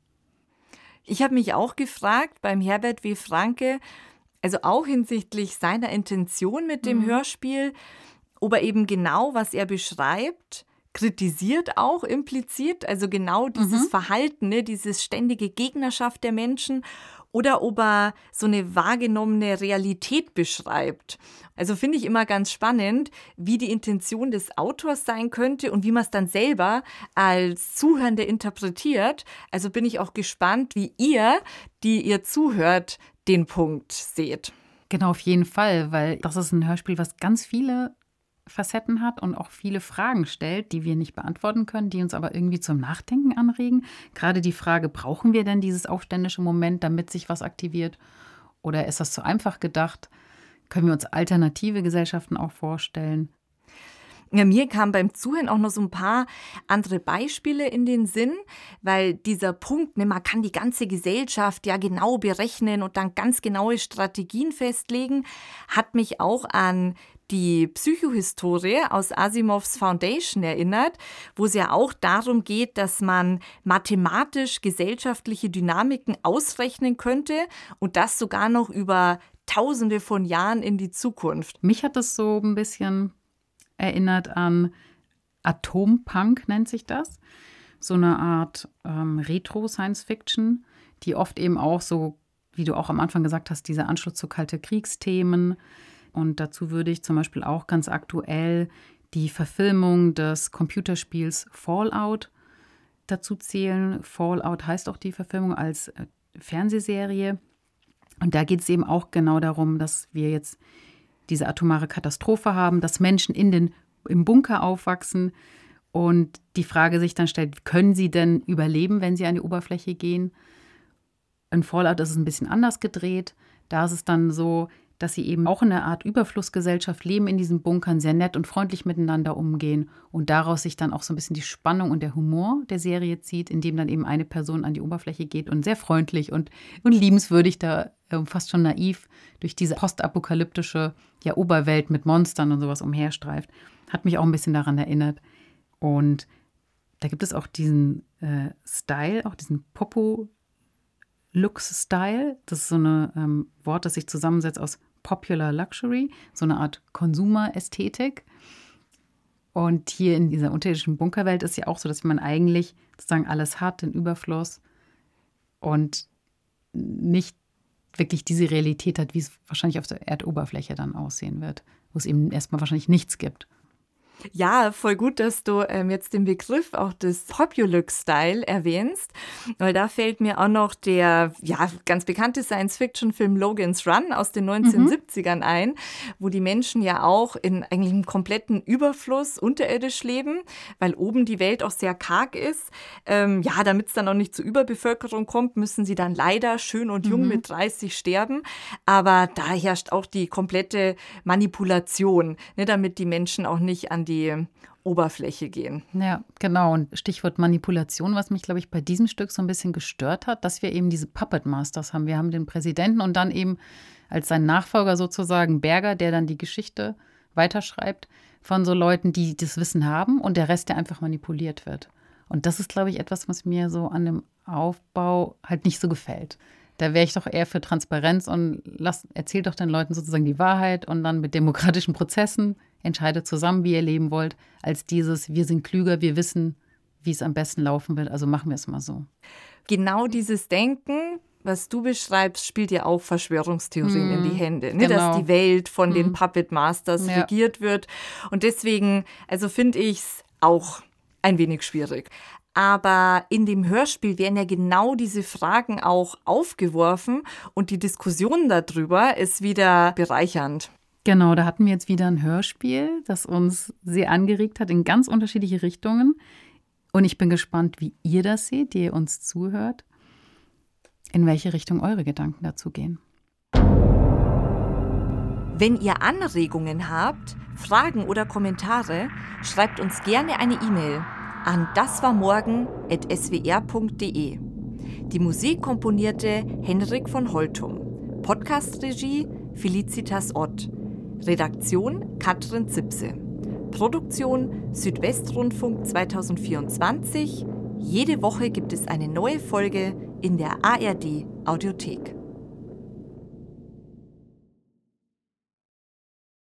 Ich habe mich auch gefragt beim Herbert W. Franke, also auch hinsichtlich seiner Intention mit dem mhm. Hörspiel, ob er eben genau, was er beschreibt, kritisiert auch implizit, also genau dieses mhm. Verhalten, ne, dieses ständige Gegnerschaft der Menschen, oder ob er so eine wahrgenommene Realität beschreibt. Also finde ich immer ganz spannend, wie die Intention des Autors sein könnte und wie man es dann selber als Zuhörende interpretiert. Also bin ich auch gespannt, wie ihr, die ihr zuhört, den Punkt seht. Genau, auf jeden Fall, weil das ist ein Hörspiel, was ganz viele Facetten hat und auch viele Fragen stellt, die wir nicht beantworten können, die uns aber irgendwie zum Nachdenken anregen. Gerade die Frage, brauchen wir denn dieses aufständische Moment, damit sich was aktiviert? Oder ist das zu einfach gedacht? Können wir uns alternative Gesellschaften auch vorstellen? Ja, mir kamen beim Zuhören auch noch so ein paar andere Beispiele in den Sinn, weil dieser Punkt, ne, man kann die ganze Gesellschaft ja genau berechnen und dann ganz genaue Strategien festlegen, hat mich auch an die Psychohistorie aus Asimovs Foundation erinnert, wo es ja auch darum geht, dass man mathematisch gesellschaftliche Dynamiken ausrechnen könnte und das sogar noch über Tausende von Jahren in die Zukunft. Mich hat das so ein bisschen erinnert an Atompunk, nennt sich das. So eine Art ähm, Retro-Science-Fiction, die oft eben auch so, wie du auch am Anfang gesagt hast, dieser Anschluss zu Kalte Kriegsthemen. Und dazu würde ich zum Beispiel auch ganz aktuell die Verfilmung des Computerspiels Fallout dazu zählen. Fallout heißt auch die Verfilmung als Fernsehserie. Und da geht es eben auch genau darum, dass wir jetzt diese atomare Katastrophe haben, dass Menschen in den, im Bunker aufwachsen und die Frage sich dann stellt, können sie denn überleben, wenn sie an die Oberfläche gehen? In Fallout ist es ein bisschen anders gedreht. Da ist es dann so, dass sie eben auch in einer Art Überflussgesellschaft leben, in diesen Bunkern, sehr nett und freundlich miteinander umgehen und daraus sich dann auch so ein bisschen die Spannung und der Humor der Serie zieht, indem dann eben eine Person an die Oberfläche geht und sehr freundlich und, und liebenswürdig da äh, fast schon naiv durch diese postapokalyptische ja, Oberwelt mit Monstern und sowas umherstreift. Hat mich auch ein bisschen daran erinnert. Und da gibt es auch diesen äh, Style, auch diesen Popo-Lux-Style. Das ist so ein ähm, Wort, das sich zusammensetzt aus Popular Luxury, so eine Art Konsumerästhetik. Und hier in dieser unterirdischen Bunkerwelt ist ja auch so, dass man eigentlich sozusagen alles hat, den Überfluss und nicht wirklich diese Realität hat, wie es wahrscheinlich auf der Erdoberfläche dann aussehen wird, wo es eben erstmal wahrscheinlich nichts gibt. Ja, voll gut, dass du ähm, jetzt den Begriff auch des Populux-Style erwähnst, weil da fällt mir auch noch der ja ganz bekannte Science-Fiction-Film Logan's Run aus den neunzehnhundertsiebzigern mhm. ein, wo die Menschen ja auch in eigentlich einem kompletten Überfluss unterirdisch leben, weil oben die Welt auch sehr karg ist. Ähm, ja, damit es dann auch nicht zur Überbevölkerung kommt, müssen sie dann leider schön und jung mhm. mit dreißig sterben. Aber da herrscht auch die komplette Manipulation, ne, damit die Menschen auch nicht an die Oberfläche gehen. Ja, genau. Und Stichwort Manipulation, was mich, glaube ich, bei diesem Stück so ein bisschen gestört hat, dass wir eben diese Puppet Masters haben. Wir haben den Präsidenten und dann eben als sein Nachfolger sozusagen Berger, der dann die Geschichte weiterschreibt von so Leuten, die das Wissen haben und der Rest, der einfach manipuliert wird. Und das ist, glaube ich, etwas, was mir so an dem Aufbau halt nicht so gefällt. Da wäre ich doch eher für Transparenz und lasst, erzählt doch den Leuten sozusagen die Wahrheit und dann mit demokratischen Prozessen entscheidet zusammen, wie ihr leben wollt, als dieses, wir sind klüger, wir wissen, wie es am besten laufen wird, also machen wir es mal so. Genau dieses Denken, was du beschreibst, spielt ja auch Verschwörungstheorien mm, in die Hände. Ne? Genau. Dass die Welt von mm. den Puppet Masters ja. regiert wird. Und deswegen, also finde ich es auch ein wenig schwierig. Aber in dem Hörspiel werden ja genau diese Fragen auch aufgeworfen und die Diskussion darüber ist wieder bereichernd. Genau, da hatten wir jetzt wieder ein Hörspiel, das uns sehr angeregt hat in ganz unterschiedliche Richtungen. Und ich bin gespannt, wie ihr das seht, die ihr uns zuhört, in welche Richtung eure Gedanken dazu gehen. Wenn ihr Anregungen habt, Fragen oder Kommentare, schreibt uns gerne eine E-Mail an daswarmorgen at s w r punkt d e. Die Musik komponierte Henrik von Holtum. Podcast-Regie Felicitas Ott. Redaktion Katrin Zipse. Produktion Südwestrundfunk zweitausendvierundzwanzig. Jede Woche gibt es eine neue Folge in der A R D Audiothek.